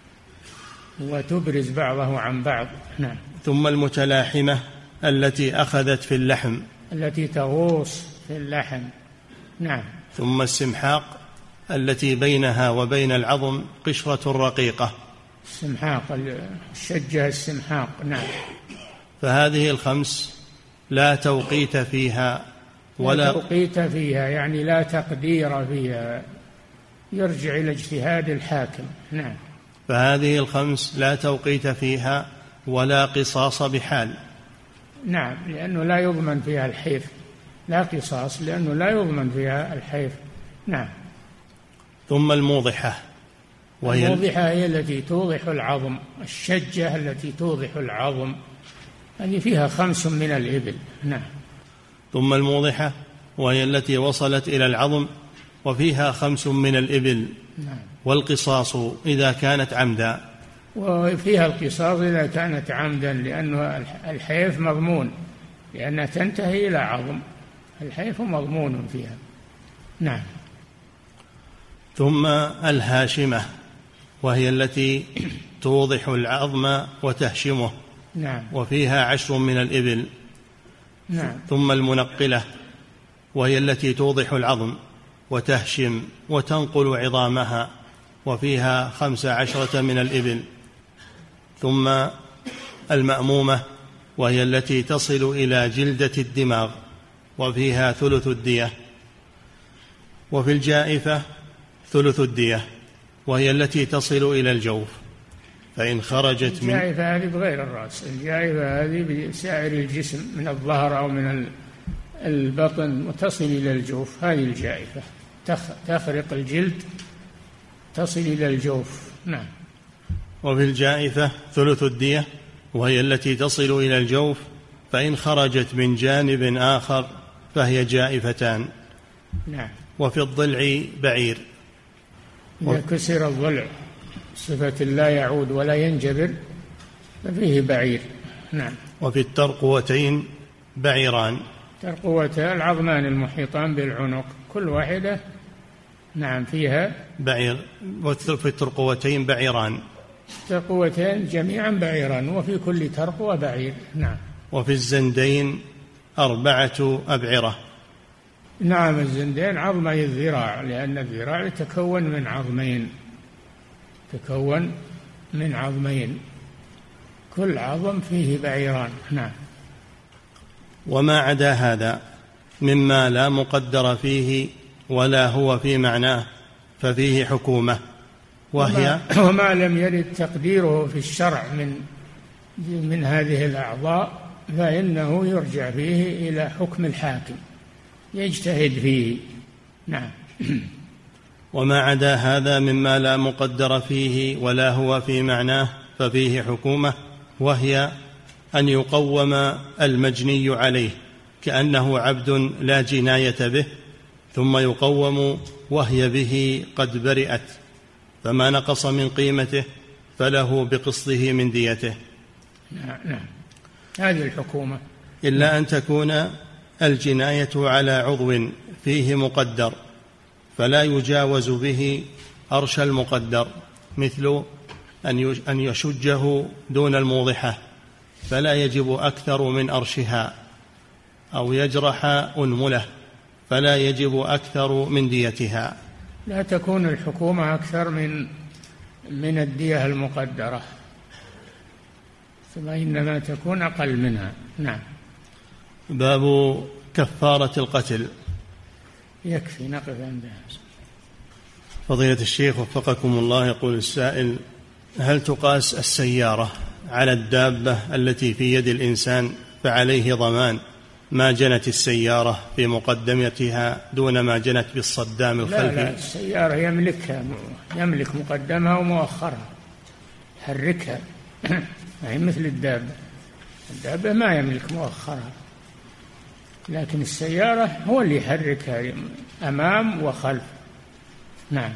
وتبرز بعضه عن بعض. نعم. ثم المتلاحمة التي أخذت في اللحم، التي تغوص في اللحم. نعم. ثم السمحاق التي بينها وبين العظم قشرة رقيقة. السمحاق، الشجة السمحاق. نعم. فهذه الخمس لا توقيت فيها ولا لا توقيت فيها، يعني لا تقدير فيها، يرجع إلى اجتهاد الحاكم. نعم. فهذه الخمس لا توقيت فيها ولا قصاص بحال. نعم، لأنه لا يضمن فيها الحيف، لا قصاص لأنه لا يضمن فيها الحيف. نعم. ثم الموضحة، وهي الموضحة هي التي توضح العظم، الشجة التي توضح العظم، هذه فيها خمس من الإبل. نعم. ثم الموضحة وهي التي وصلت إلى العظم وفيها خمس من الإبل. نعم. والقصاص إذا كانت عمدا. وفيها القصاص إذا كانت عمدا، لأنه الحيف مضمون، لأنها تنتهي إلى عظم، الحيف مضمون فيها. نعم. ثم الهاشمة وهي التي توضح العظم وتهشمه. نعم. وفيها عشر من الإبل. نعم. ثم المنقلة وهي التي توضح العظم وتهشم وتنقل عظامها وفيها خمس عشرة من الإبل. ثم المأمومة وهي التي تصل إلى جلدة الدماغ وفيها ثلث الدية. وفي الجائفة ثلث الدية وهي التي تصل إلى الجوف، فإن خرجت من الجائفة هذه بغير الرأس، الجائفة هذه بسائر الجسم من الظهر أو من البطن وتصل إلى الجوف، هذه الجائفة تخرق الجلد تصل إلى الجوف. نعم. وفي الجائفة ثلث الدية وهي التي تصل إلى الجوف، فإن خرجت من جانب آخر فهي جائفتان. نعم. وفي الضلع بعير، إذا كسر الضلع صفة لا يعود ولا ينجبر ففيه بعير. نعم. وفي الترقوتين بعيران، ترقوتان العظمان المحيطان بالعنق كل واحدة نعم فيها بعير. وفي الترقوتين بعيران، ترقوتين جميعا بعيران وفي كل ترقوة بعير. نعم. وفي الزندين أربعة أبعرة. نعم. الزندين عظمي الذراع، لأن الذراع يتكون من عظمين، تكون من عظمين كل عظم فيه بعيران. نعم. وما عدا هذا مما لا مقدر فيه ولا هو في معناه ففيه حكومة، وهي وما, وما لم يرد تقديره في الشرع من من هذه الأعضاء فإنه يرجع فيه إلى حكم الحاكم يجتهد فيه. نعم. وما عدا هذا مما لا مقدر فيه ولا هو في معناه ففيه حكومة، وهي أن يقوم المجني عليه كأنه عبد لا جناية به، ثم يقوم وهي به قد برئت، فما نقص من قيمته فله بقسطه من ديته. نعم. نعم. هذه الحكومة، إلا أن تكون الجناية على عضو فيه مقدر فلا يجاوز به أرش المقدر، مثل أن يشجه دون الموضحة فلا يجب أكثر من أرشها، أو يجرح أنملة فلا يجب أكثر من ديتها. لا تكون الحكومة أكثر من من الدية المقدرة، ثم إنما تكون أقل منها. نعم. باب كفارة القتل. يكفي نقف عندها. فضيلة الشيخ وفقكم الله، يقول السائل: هل تقاس السيارة على الدابة التي في يد الإنسان فعليه ضمان ما جنت السيارة في مقدمتها دون ما جنت بالصدام الخلفي؟ لا لا، السيارة يملكها، يملك مقدمها ومؤخرها، يحركها هي مثل الدابة. الدابة ما يملك مؤخرها، لكن السيارة هو اللي يحركها أمام وخلف. نعم.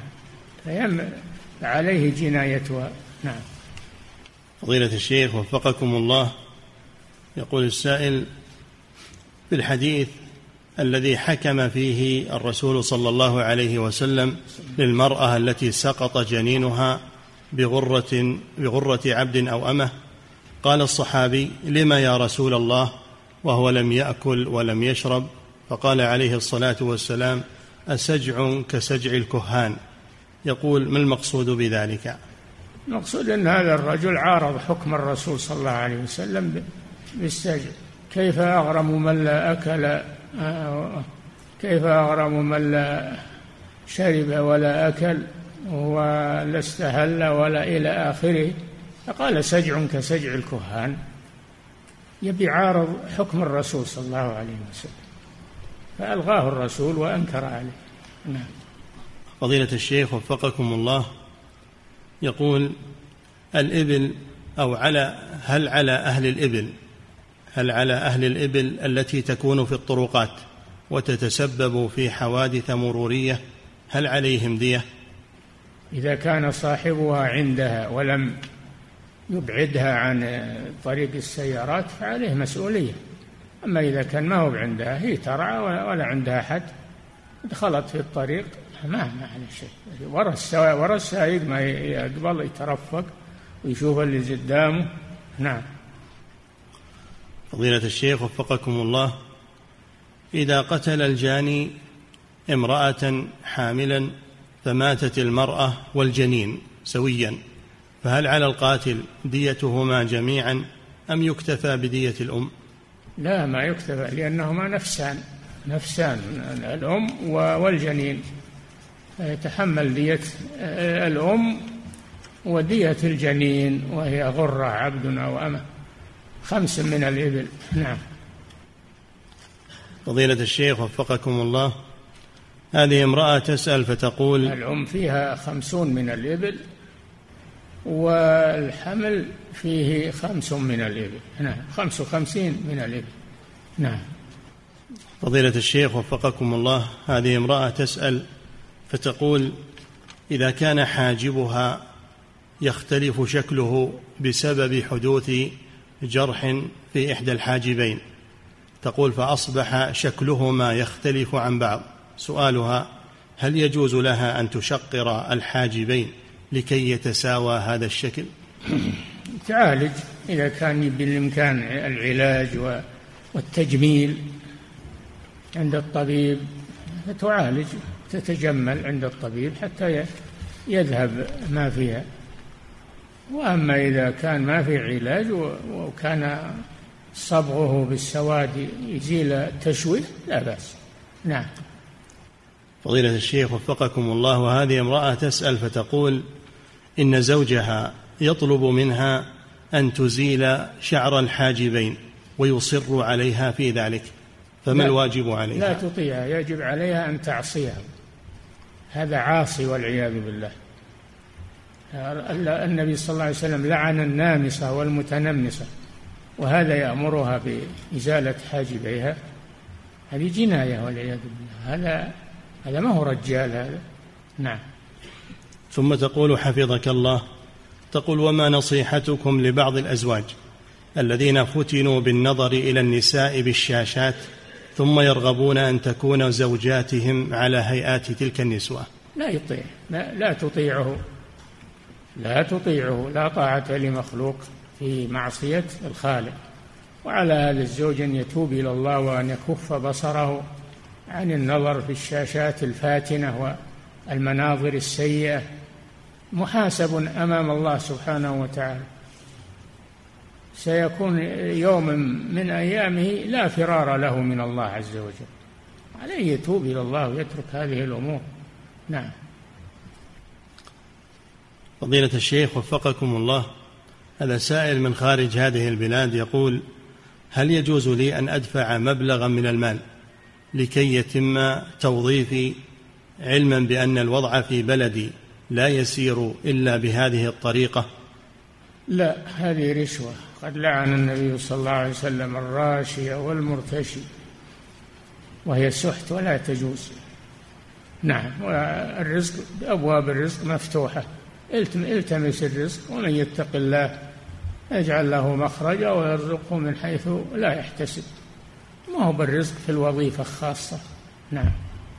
عليه جنايتها. نعم. فضيلة الشيخ وفقكم الله، يقول السائل: في الحديث الذي حكم فيه الرسول صلى الله عليه وسلم للمرأة التي سقط جنينها بغرة, بغرة عبد أو أمه، قال الصحابي: لما يا رسول الله وهو لم يأكل ولم يشرب؟ فقال عليه الصلاة والسلام: أسجع كسجع الكهان. يقول: ما المقصود بذلك؟ المقصود أن هذا الرجل عارض حكم الرسول صلى الله عليه وسلم بالسجع. كيف أغرم من لا أكل، كيف أغرم من لا شرب ولا أكل ولا استهل ولا إلى آخره؟ فقال: سجع كسجع الكهان. يبي عارض حكم الرسول صلى الله عليه وسلم، فألغاه الرسول وأنكر عليه. نعم. فضيلة الشيخ وفقكم الله، يقول: الإبل أو على هل على أهل الإبل هل على أهل الإبل التي تكون في الطرقات وتتسبب في حوادث مرورية هل عليهم دية؟ إذا كان صاحبها عندها ولم يبعدها عن طريق السيارات فعليه مسؤولية. أما إذا كان ما هو عندها، هي ترعى ولا عندها حد، دخلت في الطريق، ما ما عليه شيء. ورا السائق ما يقبل يترفق ويشوف اللي قدامه. نعم. فضيلة الشيخ وفقكم الله، إذا قتل الجاني امرأة حاملا فماتت المرأة والجنين سويا، فهل على القاتل ديتهما جميعا أم يكتفى بدية الأم؟ لا، ما يكتفى، لأنهما نفسان نفسان الأم والجنين، يتحمل دية الأم ودية الجنين، وهي غرة عبد أو أمة، خمس من الإبل. نعم. فضيلة الشيخ وفقكم الله، هذه امرأة تسأل فتقول: الأم فيها خمسون من الإبل والحمل فيه خمس من الإبل. نعم، خمس وخمسين من الإبل. نعم. فضيلة الشيخ وفقكم الله، هذه امرأة تسأل فتقول: إذا كان حاجبها يختلف شكله بسبب حدوث جرح في إحدى الحاجبين، تقول فأصبح شكلهما يختلف عن بعض، سؤالها: هل يجوز لها أن تشقر الحاجبين لكي يتساوى هذا الشكل؟ تعالج إذا كان بالإمكان العلاج والتجميل عند الطبيب، تعالج تتجمل عند الطبيب حتى يذهب ما فيها. وأما إذا كان ما في علاج وكان صبغه بالسواد يزيل التشويه لا بأس. نعم. فضيلة الشيخ وفقكم الله، وهذه امرأة تسأل فتقول: إن زوجها يطلب منها أن تزيل شعر الحاجبين ويصر عليها في ذلك، فما الواجب عليها؟ لا تطيعها، يجب عليها أن تعصيها، هذا عاصي والعياذ بالله. النبي صلى الله عليه وسلم لعن النامصة والمتنمصة، وهذا يأمرها بإزالة حاجبيها، هذه جناية والعياذ بالله، هذا هذا ما هو رجال هذا. نعم. ثم تقول حفظك الله، تقول: وما نصيحتكم لبعض الأزواج الذين فتنوا بالنظر إلى النساء بالشاشات ثم يرغبون أن تكون زوجاتهم على هيئات تلك النسوة؟ لا يطيع، لا, لا تطيعه لا تطيعه لا طاعة لمخلوق في معصية الخالق. وعلى هذا الزوج أن يتوب إلى الله وأن يكف بصره عن النظر في الشاشات الفاتنة والمناظر السيئة، محاسب أمام الله سبحانه وتعالى، سيكون يوم من أيامه لا فرار له من الله عز وجل، عليه يتوب إلى الله ويترك هذه الأمور. نعم. فضيلة الشيخ وفقكم الله، هذا سائل من خارج هذه البلاد يقول: هل يجوز لي أن أدفع مبلغا من المال لكي يتم توظيفي، علما بأن الوضع في بلدي لا يسير إلا بهذه الطريقة؟ لا، هذه رشوة، قد لعن النبي صلى الله عليه وسلم الراشي والمرتشي، وهي سحت ولا تجوز. نعم. والرزق، أبواب الرزق مفتوحة، التمس الرزق، ومن يتق الله يجعل له مخرجا ويرزقه من حيث لا يحتسب، ما هو بالرزق في الوظيفة الخاصة. نعم.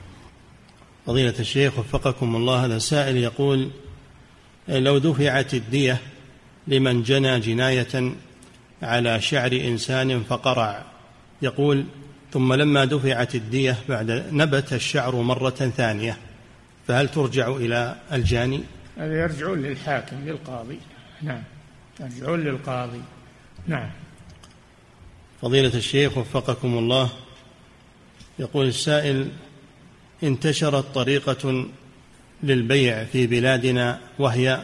فضيلة الشيخ وفقكم الله، هذا سائل يقول: لو دفعت الدية لمن جنى جناية على شعر إنسان فقرع، يقول: ثم لما دفعت الدية بعد نبت الشعر مرة ثانية، فهل ترجع إلى الجاني؟ هذا يرجعون للحاكم للقاضي. نعم، يرجعون للقاضي. نعم. فضيلة الشيخ وفقكم الله، يقول السائل: انتشرت طريقة للبيع في بلادنا، وهي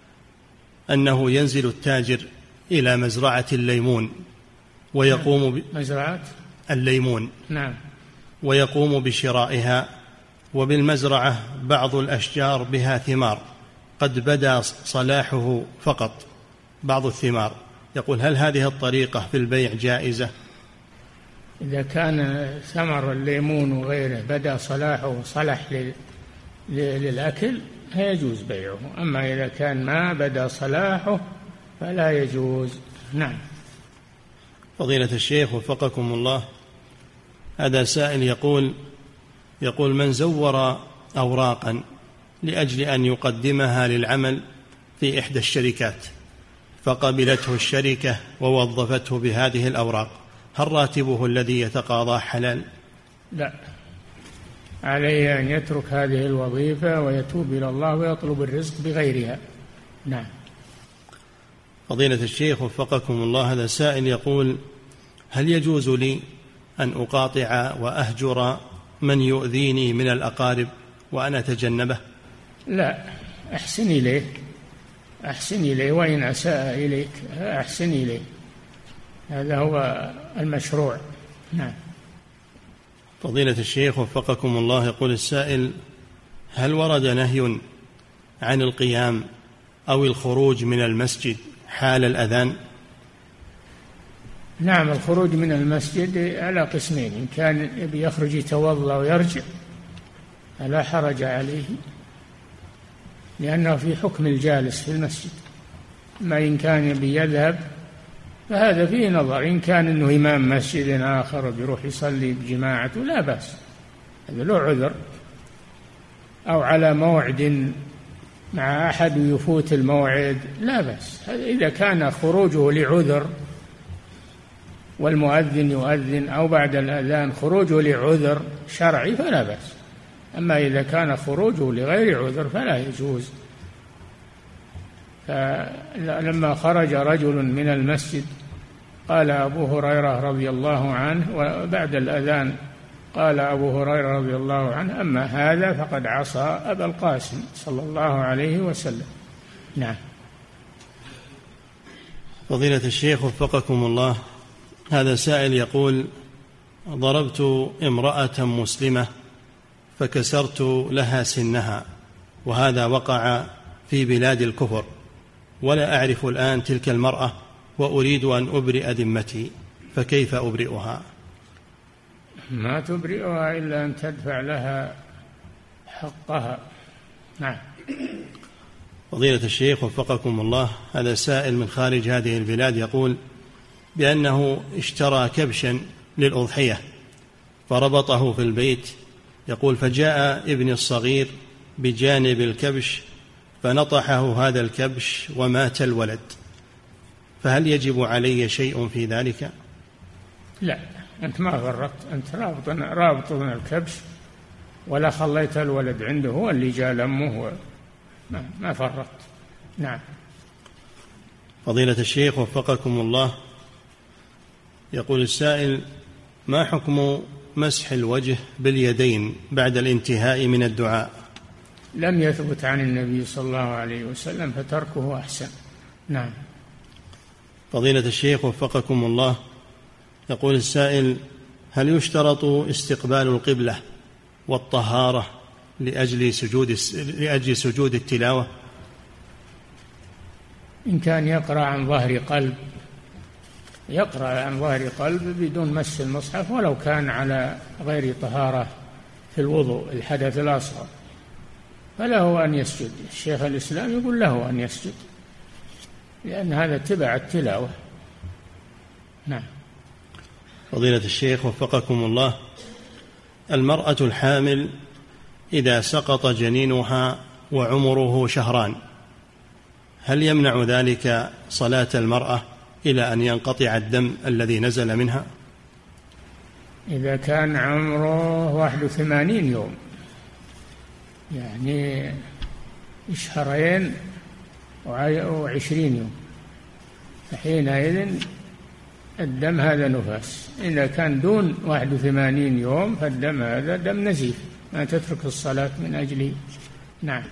أنه ينزل التاجر إلى مزرعة الليمون ويقوم ب... مزرعة الليمون. نعم. ويقوم بشرائها، وبالمزرعة بعض الأشجار بها ثمار قد بدا صلاحه فقط بعض الثمار، يقول: هل هذه الطريقة في البيع جائزة؟ إذا كان ثمر الليمون وغيره بدا صلاحه صلح للأكل يجوز بيعه، أما إذا كان ما بدا صلاحه فلا يجوز. نعم. فضيلة الشيخ وفقكم الله، هذا سائل يقول يقول من زور أوراقا لأجل أن يقدمها للعمل في إحدى الشركات، فقبلته الشركة ووظفته بهذه الأوراق، هل راتبه الذي يتقاضاه حلال؟ لا، عليه أن يترك هذه الوظيفة ويتوب إلى الله ويطلب الرزق بغيرها. نعم. فضيلة الشيخ وفقكم الله، هذا سائل يقول: هل يجوز لي أن أقاطع وأهجر من يؤذيني من الأقارب وأن أتجنبه؟ لا، أحسن إليه، أحسن إليه، وإن أساء إليك أحسن إليه، هذا هو المشروع. نعم. فضيلة الشيخ وفقكم الله، يقول السائل: هل ورد نهي عن القيام أو الخروج من المسجد حال الأذان؟ نعم، الخروج من المسجد على قسمين: إن كان يخرج يتوضأ ويرجع فلا حرج عليه، لأنه في حكم الجالس في المسجد. ما إن كان بيذهب فهذا فيه نظر، إن كان أنه إمام مسجد آخر بيروح يصلي بجماعته لا بأس، هذا له عذر، أو على موعد مع أحد يفوت الموعد لا بأس. إذا كان خروجه لعذر والمؤذن يؤذن أو بعد الأذان خروجه لعذر شرعي فلا بأس، أما إذا كان خروجه لغير عذر فلا يجوز. فلما خرج رجل من المسجد قال أبو هريرة رضي الله عنه، وبعد الأذان قال أبو هريرة رضي الله عنه: أما هذا فقد عصى أبا القاسم صلى الله عليه وسلم. نعم. فضيلة الشيخ وفقكم الله، هذا سائل يقول: ضربت امرأة مسلمة فكسرت لها سنها، وهذا وقع في بلاد الكفر، ولا أعرف الآن تلك المرأة وأريد أن أبرئ ذمتي، فكيف أبرئها؟ ما تبرئها إلا أن تدفع لها حقها. نعم. فضيلة الشيخ وفقكم الله، هذا سائل من خارج هذه البلاد يقول بأنه اشترى كبشا للأضحية فربطه في البيت، يقول: فجاء ابني الصغير بجانب الكبش فنطحه هذا الكبش ومات الولد، فهل يجب علي شيء في ذلك؟ لا، أنت ما فرطت، أنت رابط رابط من الكبش ولا خليت الولد عنده، هو اللي جاء لأمه، ما, ما فرطت. نعم. فضيلة الشيخ وفقكم الله، يقول السائل: ما حكم مسح الوجه باليدين بعد الانتهاء من الدعاء؟ لم يثبت عن النبي صلى الله عليه وسلم فتركه أحسن. نعم. فضيلة الشيخ وفقكم الله، يقول السائل: هل يشترط استقبال القبلة والطهارة لأجل سجود لأجل سجود التلاوة؟ إن كان يقرأ عن ظهر قلب يقرأ عن ظهر قلب بدون مس المصحف، ولو كان على غير طهارة في الوضوء الحدث الأصغر فله أن يسجد. الشيخ الإسلام يقول له أن يسجد، لأن هذا تبع التلاوة. نعم. فضيلة الشيخ وفقكم الله، المرأة الحامل إذا سقط جنينها وعمره شهران، هل يمنع ذلك صلاة المرأة إلى أن ينقطع الدم الذي نزل منها؟ إذا كان عمره واحد وثمانين يوم، يعني شهرين وعشرين يوم، فحينئذ الدم هذا نفاس. إذا كان دون واحد وثمانين يوم فالدم هذا دم نزيف، ما تترك الصلاة من أجله. نعم.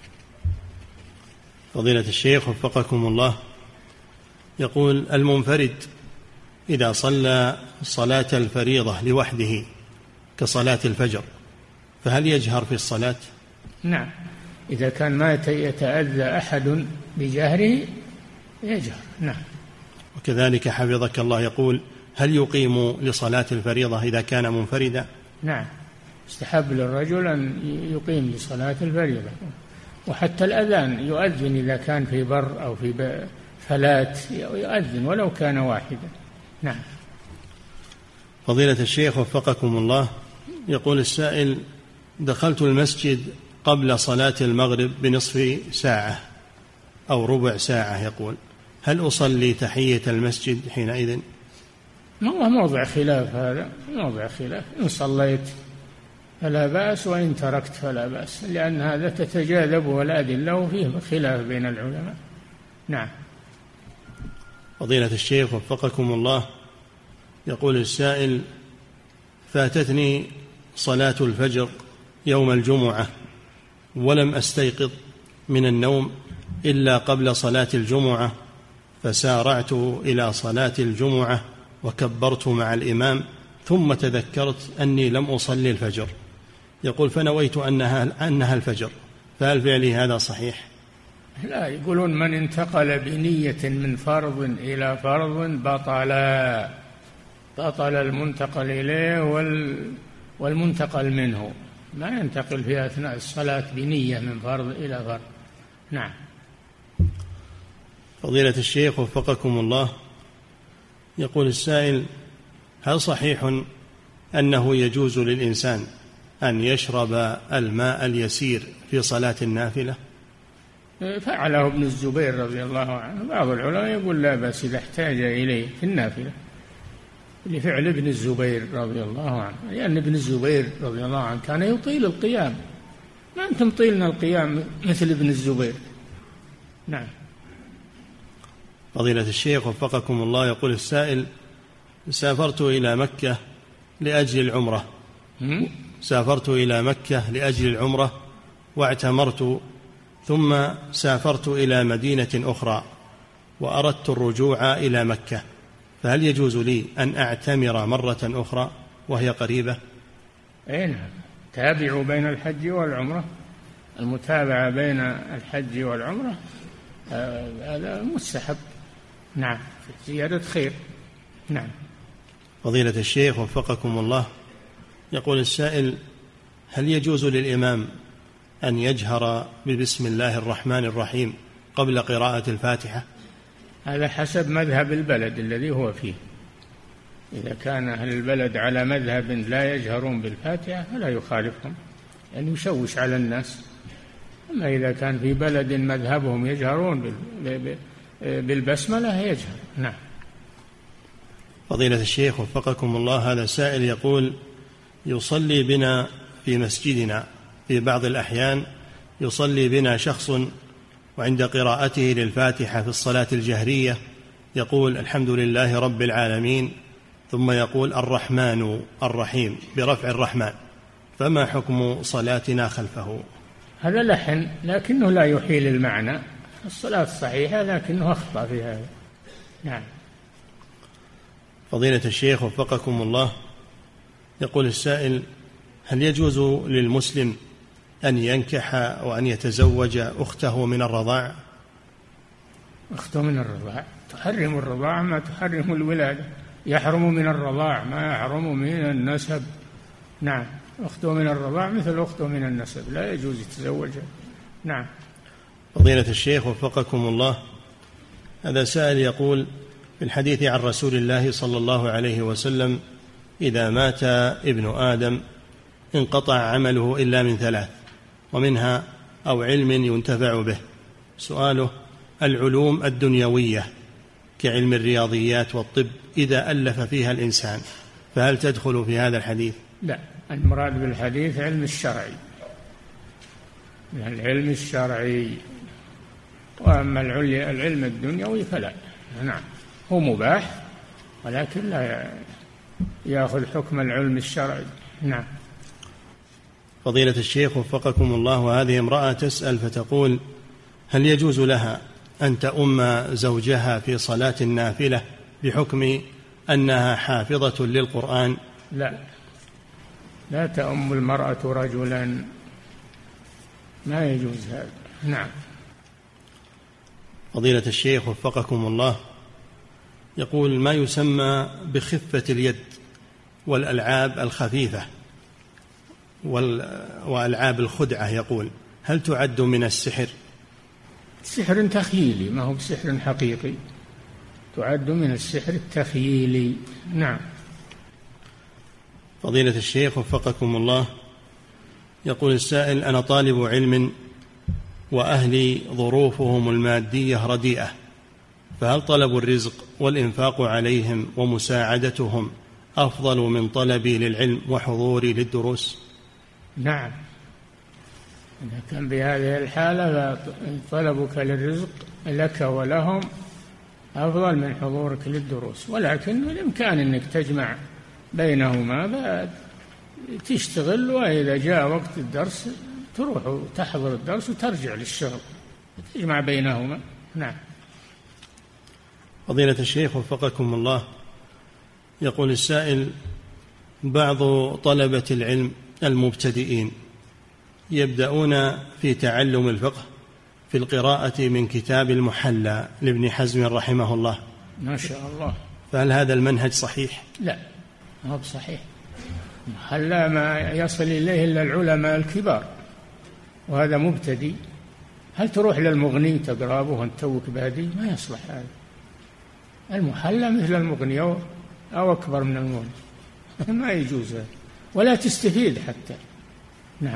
فضيلة الشيخ وفقكم الله، يقول: المنفرد إذا صلى صلاة الفريضة لوحده كصلاة الفجر فهل يجهر في الصلاة؟ نعم، إذا كان ما يتأذى أحد بجهره يجهر. نعم. وكذلك حفظك الله يقول: هل يقيم لصلاة الفريضة إذا كان منفردا؟ نعم، استحب للرجل أن يقيم لصلاة الفريضة، وحتى الأذان يؤذن إذا كان في بر أو في فلات يؤذن ولو كان واحدا. نعم. فضيلة الشيخ وفقكم الله، يقول السائل: دخلت المسجد قبل صلاة المغرب بنصف ساعة أو ربع ساعة، يقول: هل أصلي تحية المسجد حينئذ؟ هو موضع خلاف، هذا موضع خلاف. إن صليت فلا بأس وإن تركت فلا بأس، لأن هذا تتجاذبه الأدلة وفيه خلاف بين العلماء. نعم. فضيلة الشيخ وفقكم الله، يقول السائل: فاتتني صلاة الفجر يوم الجمعة ولم أستيقظ من النوم إلا قبل صلاة الجمعة، فسارعت إلى صلاة الجمعة وكبرت مع الإمام، ثم تذكرت أني لم أصلي الفجر. يقول: فنويت أنها, أنها الفجر، فهل فعلي هذا صحيح؟ لا، يقولون من انتقل بنية من فرض إلى فرض بطل بطل المنتقل إليه والمنتقل منه، ما ينتقل في أثناء الصلاة بنية من فرض إلى فرض. نعم. فضيلة الشيخ وفقكم الله، يقول السائل: هل صحيح أنه يجوز للإنسان أن يشرب الماء اليسير في صلاة النافلة؟ فعله ابن الزبير رضي الله عنه. بعض العلماء يقول لا بأس إذا احتاج إليه في النافلة، لفعل ابن الزبير رضي الله عنه، لأن ابن الزبير رضي الله عنه كان يطيل القيام، ما أنتم طيلنا القيام مثل ابن الزبير. نعم. فضيلة الشيخ وفقكم الله، يقول السائل: سافرت إلى مكة لأجل العمرة سافرت إلى مكة لأجل العمرة واعتمرت، ثم سافرت إلى مدينة أخرى وأردت الرجوع إلى مكة، فهل يجوز لي أن أعتمر مرة أخرى وهي قريبة؟ أي نعم. تابعوا بين الحج والعمرة، المتابعة بين الحج والعمرة هذا مستحب. نعم، زيادة خير. نعم. فضيلة الشيخ وفقكم الله، يقول السائل: هل يجوز للإمام أن يجهر ببسم الله الرحمن الرحيم قبل قراءة الفاتحة؟ هذا حسب مذهب البلد الذي هو فيه. إذا كان أهل البلد على مذهب لا يجهرون بالفاتحة فلا يخالفهم، يعني يشوش على الناس. أما إذا كان في بلد مذهبهم يجهرون بالبسملة يجهر. نعم. فضيلة الشيخ وفقكم الله، هذا سائل يقول: يصلي بنا في مسجدنا في بعض الأحيان يصلي بنا شخص، وعند قراءته للفاتحة في الصلاة الجهرية يقول: الحمد لله رب العالمين، ثم يقول: الرحمن الرحيم برفع الرحمن، فما حكم صلاتنا خلفه؟ هذا لحن لكنه لا يحيل المعنى، الصلاة صحيحة لكنه أخطأ في هذا. نعم. فضيلة الشيخ وفقكم الله، يقول السائل: هل يجوز للمسلم أن ينكح وأن يتزوج أخته من الرضاع؟ أخته من الرضاع تحرم الرضاع ما تحرم الولادة، يحرم من الرضاع ما يحرم من النسب. نعم. أخته من الرضاع مثل أخته من النسب، لا يجوز يتزوجها. نعم. فضيلة الشيخ وفقكم الله، هذا سائل يقول: في الحديث عن رسول الله صلى الله عليه وسلم: إذا مات ابن آدم انقطع عمله إلا من ثلاث، ومنها أو علم ينتفع به. سؤاله: العلوم الدنيوية كعلم الرياضيات والطب إذا ألف فيها الإنسان فهل تدخل في هذا الحديث؟ لا، المراد بالحديث علم الشرعي، العلم الشرعي، وأما العلم الدنيوي فلا. نعم، هو مباح ولكن لا يأخذ حكم العلم الشرعي. نعم. فضيلة الشيخ وفقكم الله، وهذه امرأة تسأل فتقول: هل يجوز لها أن تؤم زوجها في صلاة النافلة بحكم أنها حافظة للقرآن؟ لا، لا تؤم المرأة رجلا، ما يجوز هذا. نعم. فضيلة الشيخ وفقكم الله، يقول: ما يسمى بخفة اليد والألعاب الخفيفة وألعاب الخدعة، يقول: هل تعد من السحر؟ سحر تخيلي، ما هو بسحر حقيقي، تعد من السحر التخيلي. نعم. فضيلة الشيخ وفقكم الله، يقول السائل: أنا طالب علم وأهلي ظروفهم المادية رديئة، فهل طلب الرزق والإنفاق عليهم ومساعدتهم أفضل من طلبي للعلم وحضوري للدروس؟ نعم، إذا كان بهذه الحالة طلبك للرزق لك ولهم أفضل من حضورك للدروس، ولكن بالإمكان أنك تجمع بينهما، تشتغل وإذا جاء وقت الدرس تروح وتحضر الدرس وترجع للشغل، تجمع بينهما. نعم. فضيلة الشيخ وفقكم الله، يقول السائل: بعض طلبة العلم المبتدئين يبدأون في تعلم الفقه في القراءة من كتاب المحلى لابن حزم رحمه الله. ما شاء الله. فهل هذا المنهج صحيح؟ لا، ما هو بصحيح. المحلى ما يصل إليه إلا العلماء الكبار، وهذا مبتدئ. هل تروح للمغني تقرأ به وانت توك بادي؟ ما يصلح هذا. المحلى مثل المغني أو أكبر من المغني، ما يجوز هذا، ولا تستفيد حتى. نعم.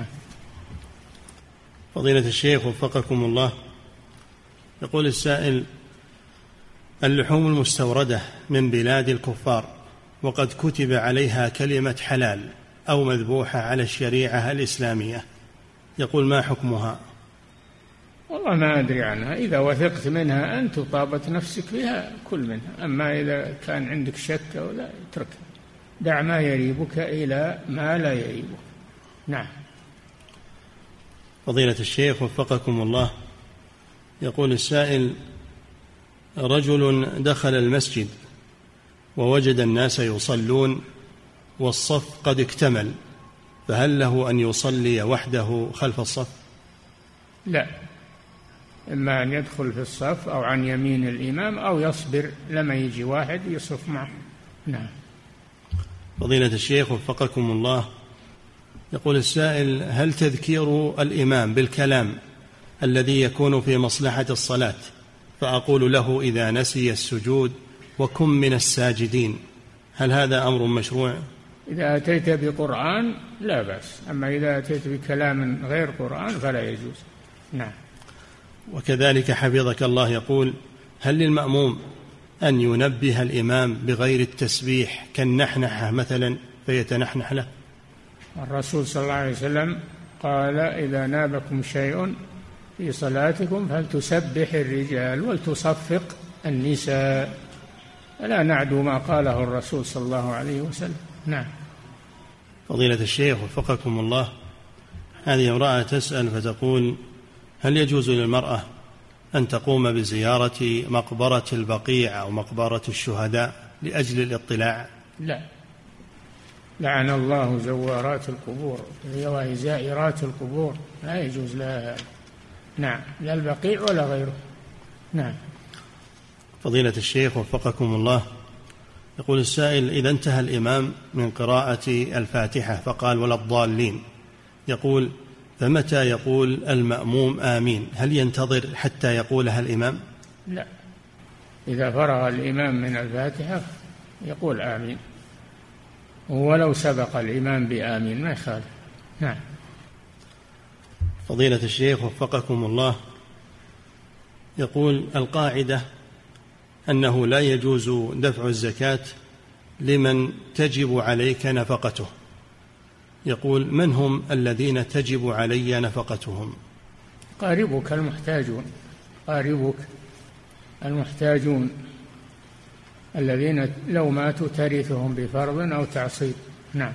فضيلة الشيخ وفقكم الله، يقول السائل: اللحوم المستوردة من بلاد الكفار وقد كتب عليها كلمة حلال أو مذبوحة على الشريعة الإسلامية، يقول ما حكمها؟ والله ما أدري عنها، إذا وثقت منها أنت وطابت نفسك بها كل منها، أما إذا كان عندك شك أو لا اتركها، دع ما يريبك إلى ما لا يريبك. نعم. فضيلة الشيخ وفقكم الله، يقول السائل: رجل دخل المسجد ووجد الناس يصلون والصف قد اكتمل، فهل له أن يصلي وحده خلف الصف؟ لا، إما أن يدخل في الصف أو عن يمين الإمام أو يصبر لما يجي واحد يصف معه. نعم. فضيلة الشيخ وفقكم الله، يقول السائل: هل تذكير الإمام بالكلام الذي يكون في مصلحة الصلاة، فأقول له إذا نسي السجود وكن من الساجدين، هل هذا أمر مشروع؟ إذا أتيت بقرآن لا بأس، أما إذا أتيت بكلام غير قرآن فلا يجوز. نعم. وكذلك حفظك الله، يقول: هل للمأموم أن ينبه الإمام بغير التسبيح كالنحنحة مثلا فيتنحنح له؟ الرسول صلى الله عليه وسلم قال: إذا نابكم شيء في صلاتكم فلتسبح الرجال ولتصفق النساء. لا نعدو ما قاله الرسول صلى الله عليه وسلم. نعم. فضيلة الشيخ وفقكم الله، هذه امرأة تسأل فتقول: هل يجوز للمرأة أن تقوم بزيارة مقبرة البقيع أو مقبرة الشهداء لأجل الاطلاع؟ لا، لعن الله زوارات القبور وزائرات القبور، لا يجوز لها. نعم، لا البقيع ولا غيره. نعم. فضيلة الشيخ وفقكم الله، يقول السائل: إذا انتهى الإمام من قراءة الفاتحة فقال ولا الضالين، يقول: فمتى يقول المأموم آمين؟ هل ينتظر حتى يقولها الإمام؟ لا، إذا فرغ الإمام من الفاتحة يقول آمين، ولو سبق الإمام بآمين ما يخالف. نعم. فضيلة الشيخ وفقكم الله، يقول: القاعدة أنه لا يجوز دفع الزكاة لمن تجب عليك نفقته، يقول: من هم الذين تجب علي نفقتهم؟ قاربك المحتاجون، قاربك المحتاجون الذين لو ماتوا ترثهم بفرض أو تعصيب. نعم.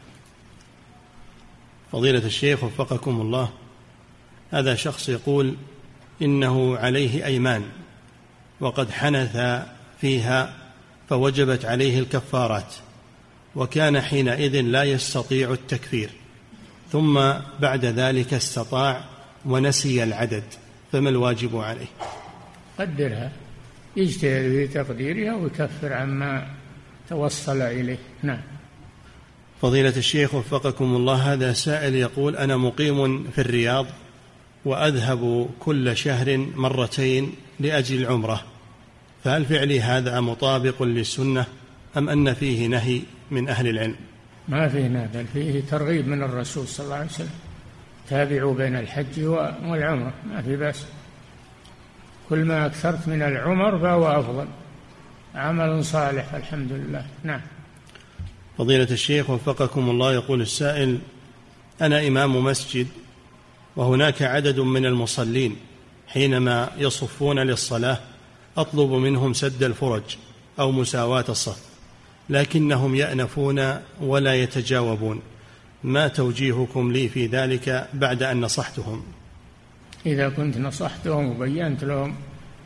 فضيلة الشيخ وفقكم الله، هذا شخص يقول إنه عليه أيمان وقد حنث فيها فوجبت عليه الكفارات، وكان حينئذ لا يستطيع التكفير، ثم بعد ذلك استطاع ونسي العدد، فما الواجب عليه؟ قدرها، يجتهد في تقديرها ويكفر عما توصل إليه. نعم. فضيلة الشيخ وفقكم الله، هذا سائل يقول: أنا مقيم في الرياض وأذهب كل شهر مرتين لأجل العمرة، فهل فعلي هذا مطابق للسنة أم أن فيه نهي من أهل العلم؟ ما فيه نهي، بل فيه ترغيب من الرسول صلى الله عليه وسلم: تابعوا بين الحج والعمرة، ما في بأس، كل ما أكثرت من العمر فهو أفضل، عمل صالح الحمد لله. نعم. فضيلة الشيخ وفقكم الله، يقول السائل: أنا إمام مسجد وهناك عدد من المصلين حينما يصفون للصلاة أطلب منهم سد الفرج أو مساواة الصف، لكنهم يأنفون ولا يتجاوبون، ما توجيهكم لي في ذلك بعد أن نصحتهم؟ إذا كنت نصحتهم وبينت لهم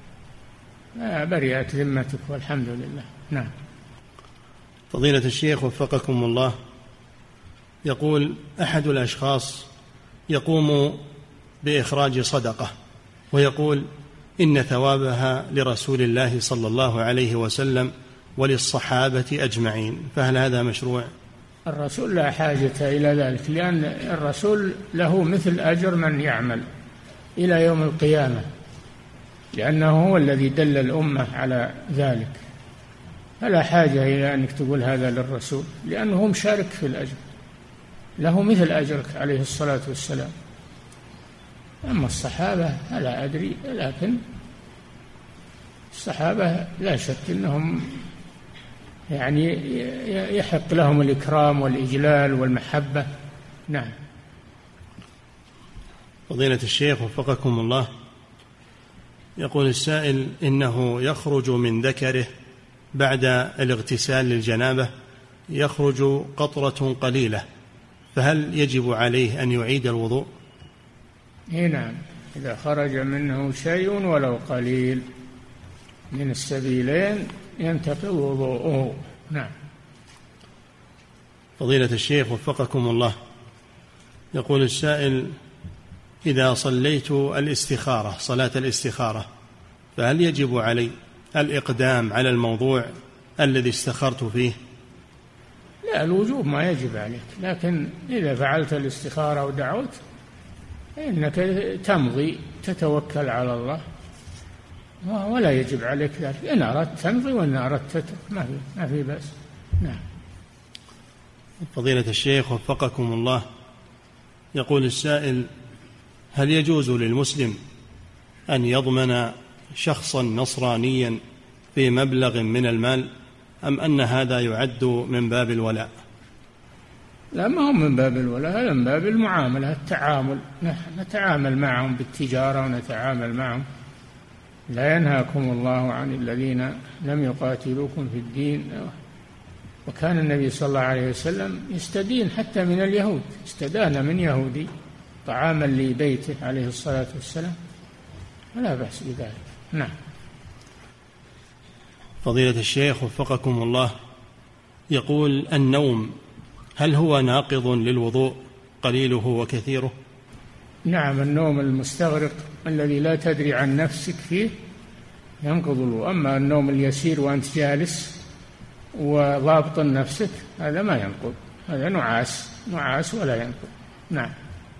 برئت ذمتك والحمد لله. نعم. فضيلة الشيخ وفقكم الله، يقول: أحد الأشخاص يقوم بإخراج صدقة ويقول إن ثوابها لرسول الله صلى الله عليه وسلم وللصحابة أجمعين، فهل هذا مشروع؟ الرسول لا حاجة إلى ذلك، لأن الرسول له مثل أجر من يعمل إلى يوم القيامة، لأنه هو الذي دل الأمة على ذلك، فلا حاجة إلى أنك تقول هذا للرسول، لأنه مشارك في الأجر، له مثل أجرك عليه الصلاة والسلام. أما الصحابة فلا أدري، لكن الصحابة لا شك أنهم يعني يحق لهم الإكرام والإجلال والمحبة. نعم. فضيلة الشيخ وفقكم الله، يقول السائل: إنه يخرج من ذكره بعد الاغتسال للجنابة يخرج قطرة قليلة، فهل يجب عليه أن يعيد الوضوء؟ نعم، إذا خرج منه شيء ولو قليل من السبيلين ينتقض وضوءه. نعم. فضيلة الشيخ وفقكم الله، يقول السائل: إذا صليت الاستخارة صلاة الاستخارة فهل يجب علي الإقدام على الموضوع الذي استخرت فيه؟ لا، الوجوب ما يجب عليك، لكن إذا فعلت الاستخارة ودعوت إنك تمضي تتوكل على الله ولا يجب عليك ذلك، إن أردت تمضي وإن أردت تترك ما في ما في بأس. نعم. فضيلة الشيخ وفقكم الله، يقول السائل: هل يجوز للمسلم أن يضمن شخصا نصرانيا في مبلغ من المال، أم أن هذا يعد من باب الولاء؟ لا، ما هو من باب الولاء، هذا من باب المعاملة، التعامل، نتعامل معهم بالتجارة ونتعامل معهم. لا ينهاكم الله عن الذين لم يقاتلوكم في الدين، وكان النبي صلى الله عليه وسلم يستدين حتى من اليهود، استدان من يهودي طعاما لبيته عليه الصلاة والسلام، ولا بأس بذلك. نعم. فضيلة الشيخ وفقكم الله، يقول: النوم هل هو ناقض للوضوء قليله وكثيره؟ نعم، النوم المستغرق الذي لا تدري عن نفسك فيه ينقض الوضوء، أما النوم اليسير وأنت جالس وضابط نفسك هذا ما ينقض، هذا نعاس نعاس ولا ينقض. نعم.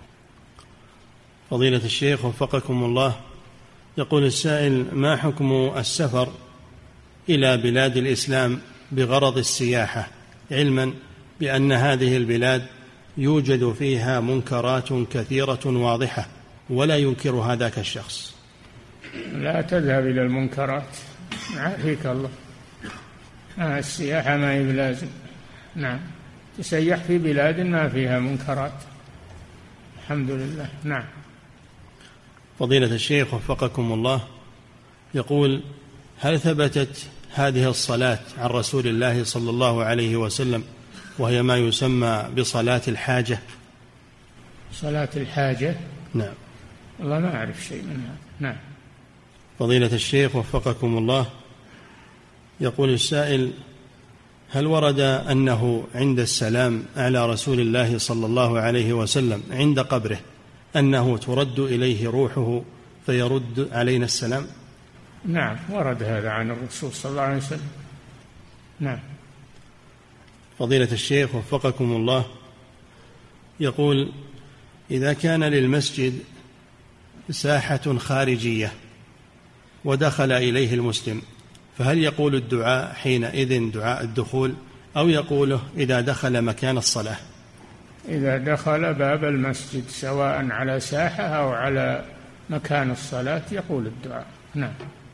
فضيلة الشيخ وفقكم الله، يقول السائل: ما حكم السفر إلى بلاد الإسلام بغرض السياحة، علما بأن هذه البلاد يوجد فيها منكرات كثيرة واضحة ولا ينكر هذاك الشخص؟ لا تذهب إلى المنكرات، عافيك الله. آه السياحة ما هي بلازم. نعم، تسيح في بلاد ما فيها منكرات، الحمد لله. نعم. فضيلة الشيخ وفقكم الله، يقول: هل ثبتت هذه الصلاة عن رسول الله صلى الله عليه وسلم وهي ما يسمى بصلاة الحاجة؟ صلاة الحاجة؟ نعم. والله ما أعرف شيء من هذا. نعم. فضيلة الشيخ وفقكم الله، يقول السائل: هل ورد أنه عند السلام على رسول الله صلى الله عليه وسلم عند قبره أنه ترد إليه روحه فيرد علينا السلام؟ نعم، ورد هذا عن الرسول صلى الله عليه وسلم. نعم. فضيلة الشيخ وفقكم الله، يقول: إذا كان للمسجد ساحة خارجية ودخل إليه المسلم فهل يقول الدعاء حينئذ دعاء الدخول أو يقوله إذا دخل مكان الصلاة؟ إذا دخل باب المسجد سواء على ساحة أو على مكان الصلاة يقول الدعاء. نعم.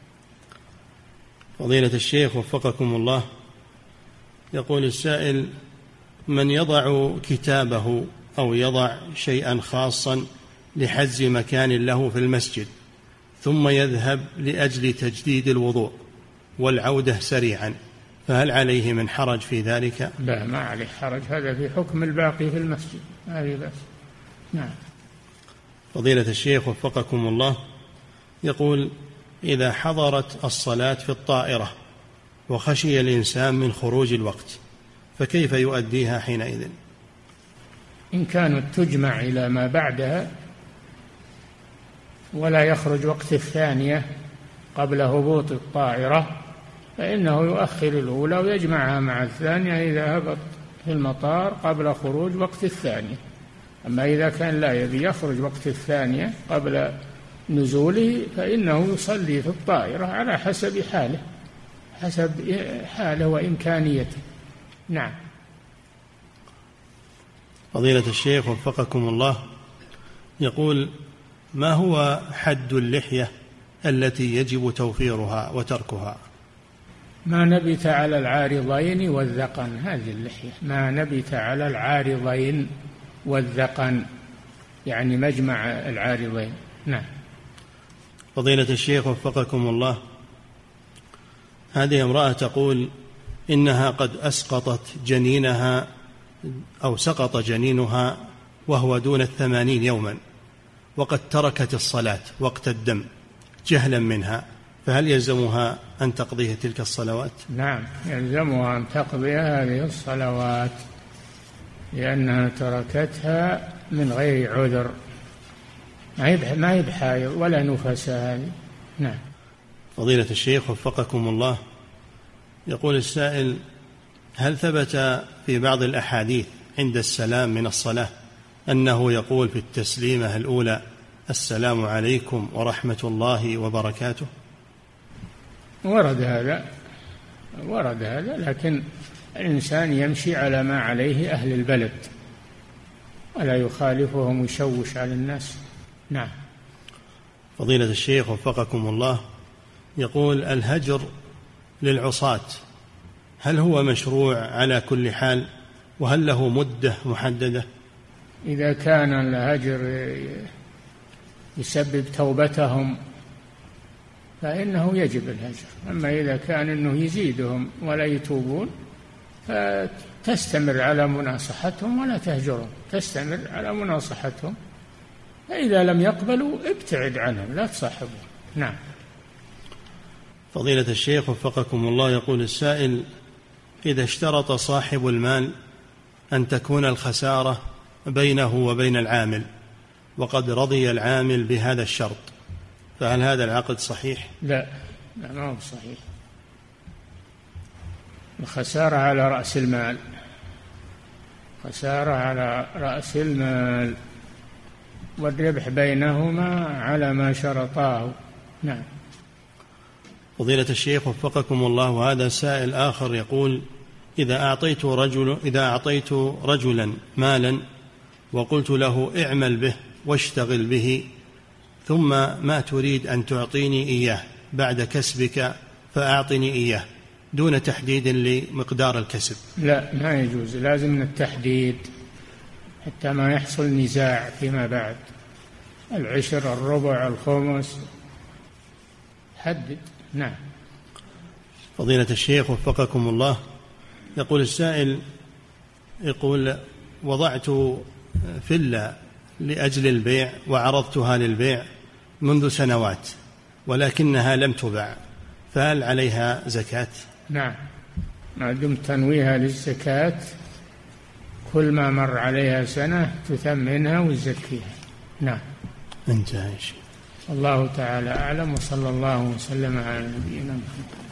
فضيلة الشيخ وفقكم الله، يقول السائل: من يضع كتابه أو يضع شيئا خاصا لحجز مكان له في المسجد ثم يذهب لأجل تجديد الوضوء والعودة سريعا، فهل عليه من حرج في ذلك؟ لا، ما عليه حرج، هذا في حكم الباقي في المسجد، ما في بأس. نعم. فضيلة الشيخ وفقكم الله، يقول: إذا حضرت الصلاة في الطائرة وخشي الإنسان من خروج الوقت فكيف يؤديها حينئذ؟ إن كانت تجمع إلى ما بعدها ولا يخرج وقت الثانية قبل هبوط الطائرة فإنه يؤخر الأولى ويجمعها مع الثانية إذا هبط في المطار قبل خروج وقت الثانية. أما إذا كان لا يبي يخرج وقت الثانية قبل نزوله فإنه يصلي في الطائرة على حسب حاله، حسب حاله وإمكانيته. نعم. فضيلة الشيخ وفقكم الله، يقول: ما هو حد اللحية التي يجب توفيرها وتركها؟ ما نبت على العارضين والذقن، هذه اللحية، ما نبت على العارضين والذقن، يعني مجمع العارضين. نعم. فضيلة الشيخ وفقكم الله، هذه امرأة تقول إنها قد أسقطت جنينها أو سقط جنينها وهو دون الثمانين يوما، وقد تركت الصلاة وقت الدم جهلا منها، فهل يلزمها أن تقضي تلك الصلوات؟ نعم، يلزمها أن تقضي هذه الصلوات لأنها تركتها من غير عذر، ما هي بحائض ولا نفساء هذه. نعم. فضيلة الشيخ وفقكم الله، يقول السائل: هل ثبت في بعض الأحاديث عند السلام من الصلاة أنه يقول في التسليمة الأولى: السلام عليكم ورحمة الله وبركاته؟ ورد هذا، ورد هذا، لكن الإنسان يمشي على ما عليه أهل البلد ولا يخالفهم ويشوش على الناس. نعم. فضيلة الشيخ وفقكم الله، يقول: الهجر للعصاة هل هو مشروع على كل حال، وهل له مدة محددة؟ إذا كان الهجر يسبب توبتهم فإنه يجب الهجر، أما إذا كان أنه يزيدهم ولا يتوبون فتستمر على مناصحتهم ولا تهجرهم، تستمر على مناصحتهم، فإذا لم يقبلوا ابتعد عنهم لا تصاحبهم. نعم. فضيلة الشيخ وفقكم الله، يقول السائل: إذا اشترط صاحب المال أن تكون الخسارة بينه وبين العامل وقد رضي العامل بهذا الشرط، فهل هذا العقد صحيح؟ لا، لا، ما هو صحيح. الخسارة على رأس المال، خسارة على رأس المال، والربح بينهما على ما شرطاه. نعم. فضيلة الشيخ وفقكم الله، وهذا سائل آخر يقول: إذا أعطيت رجل إذا أعطيت رجلا مالا وقلت له اعمل به واشتغل به ثم ما تريد أن تعطيني إياه بعد كسبك فأعطني إياه دون تحديد لمقدار الكسب، لا، ما يجوز، لازم من التحديد حتى ما يحصل نزاع فيما بعد، العشر، الربع، الخمس، حدد. نعم. فضيلة الشيخ وفقكم الله، يقول السائل: يقول: وضعت فيلا لأجل البيع وعرضتها للبيع منذ سنوات ولكنها لم تباع، فهل عليها زكاة؟ نعم، ما دمت تنويها للزكاة كل ما مر عليها سنة تثمنها وتزكيها. نعم. انتهى. الله تعالى أعلم، وصلى الله وسلم على نبينا محمد.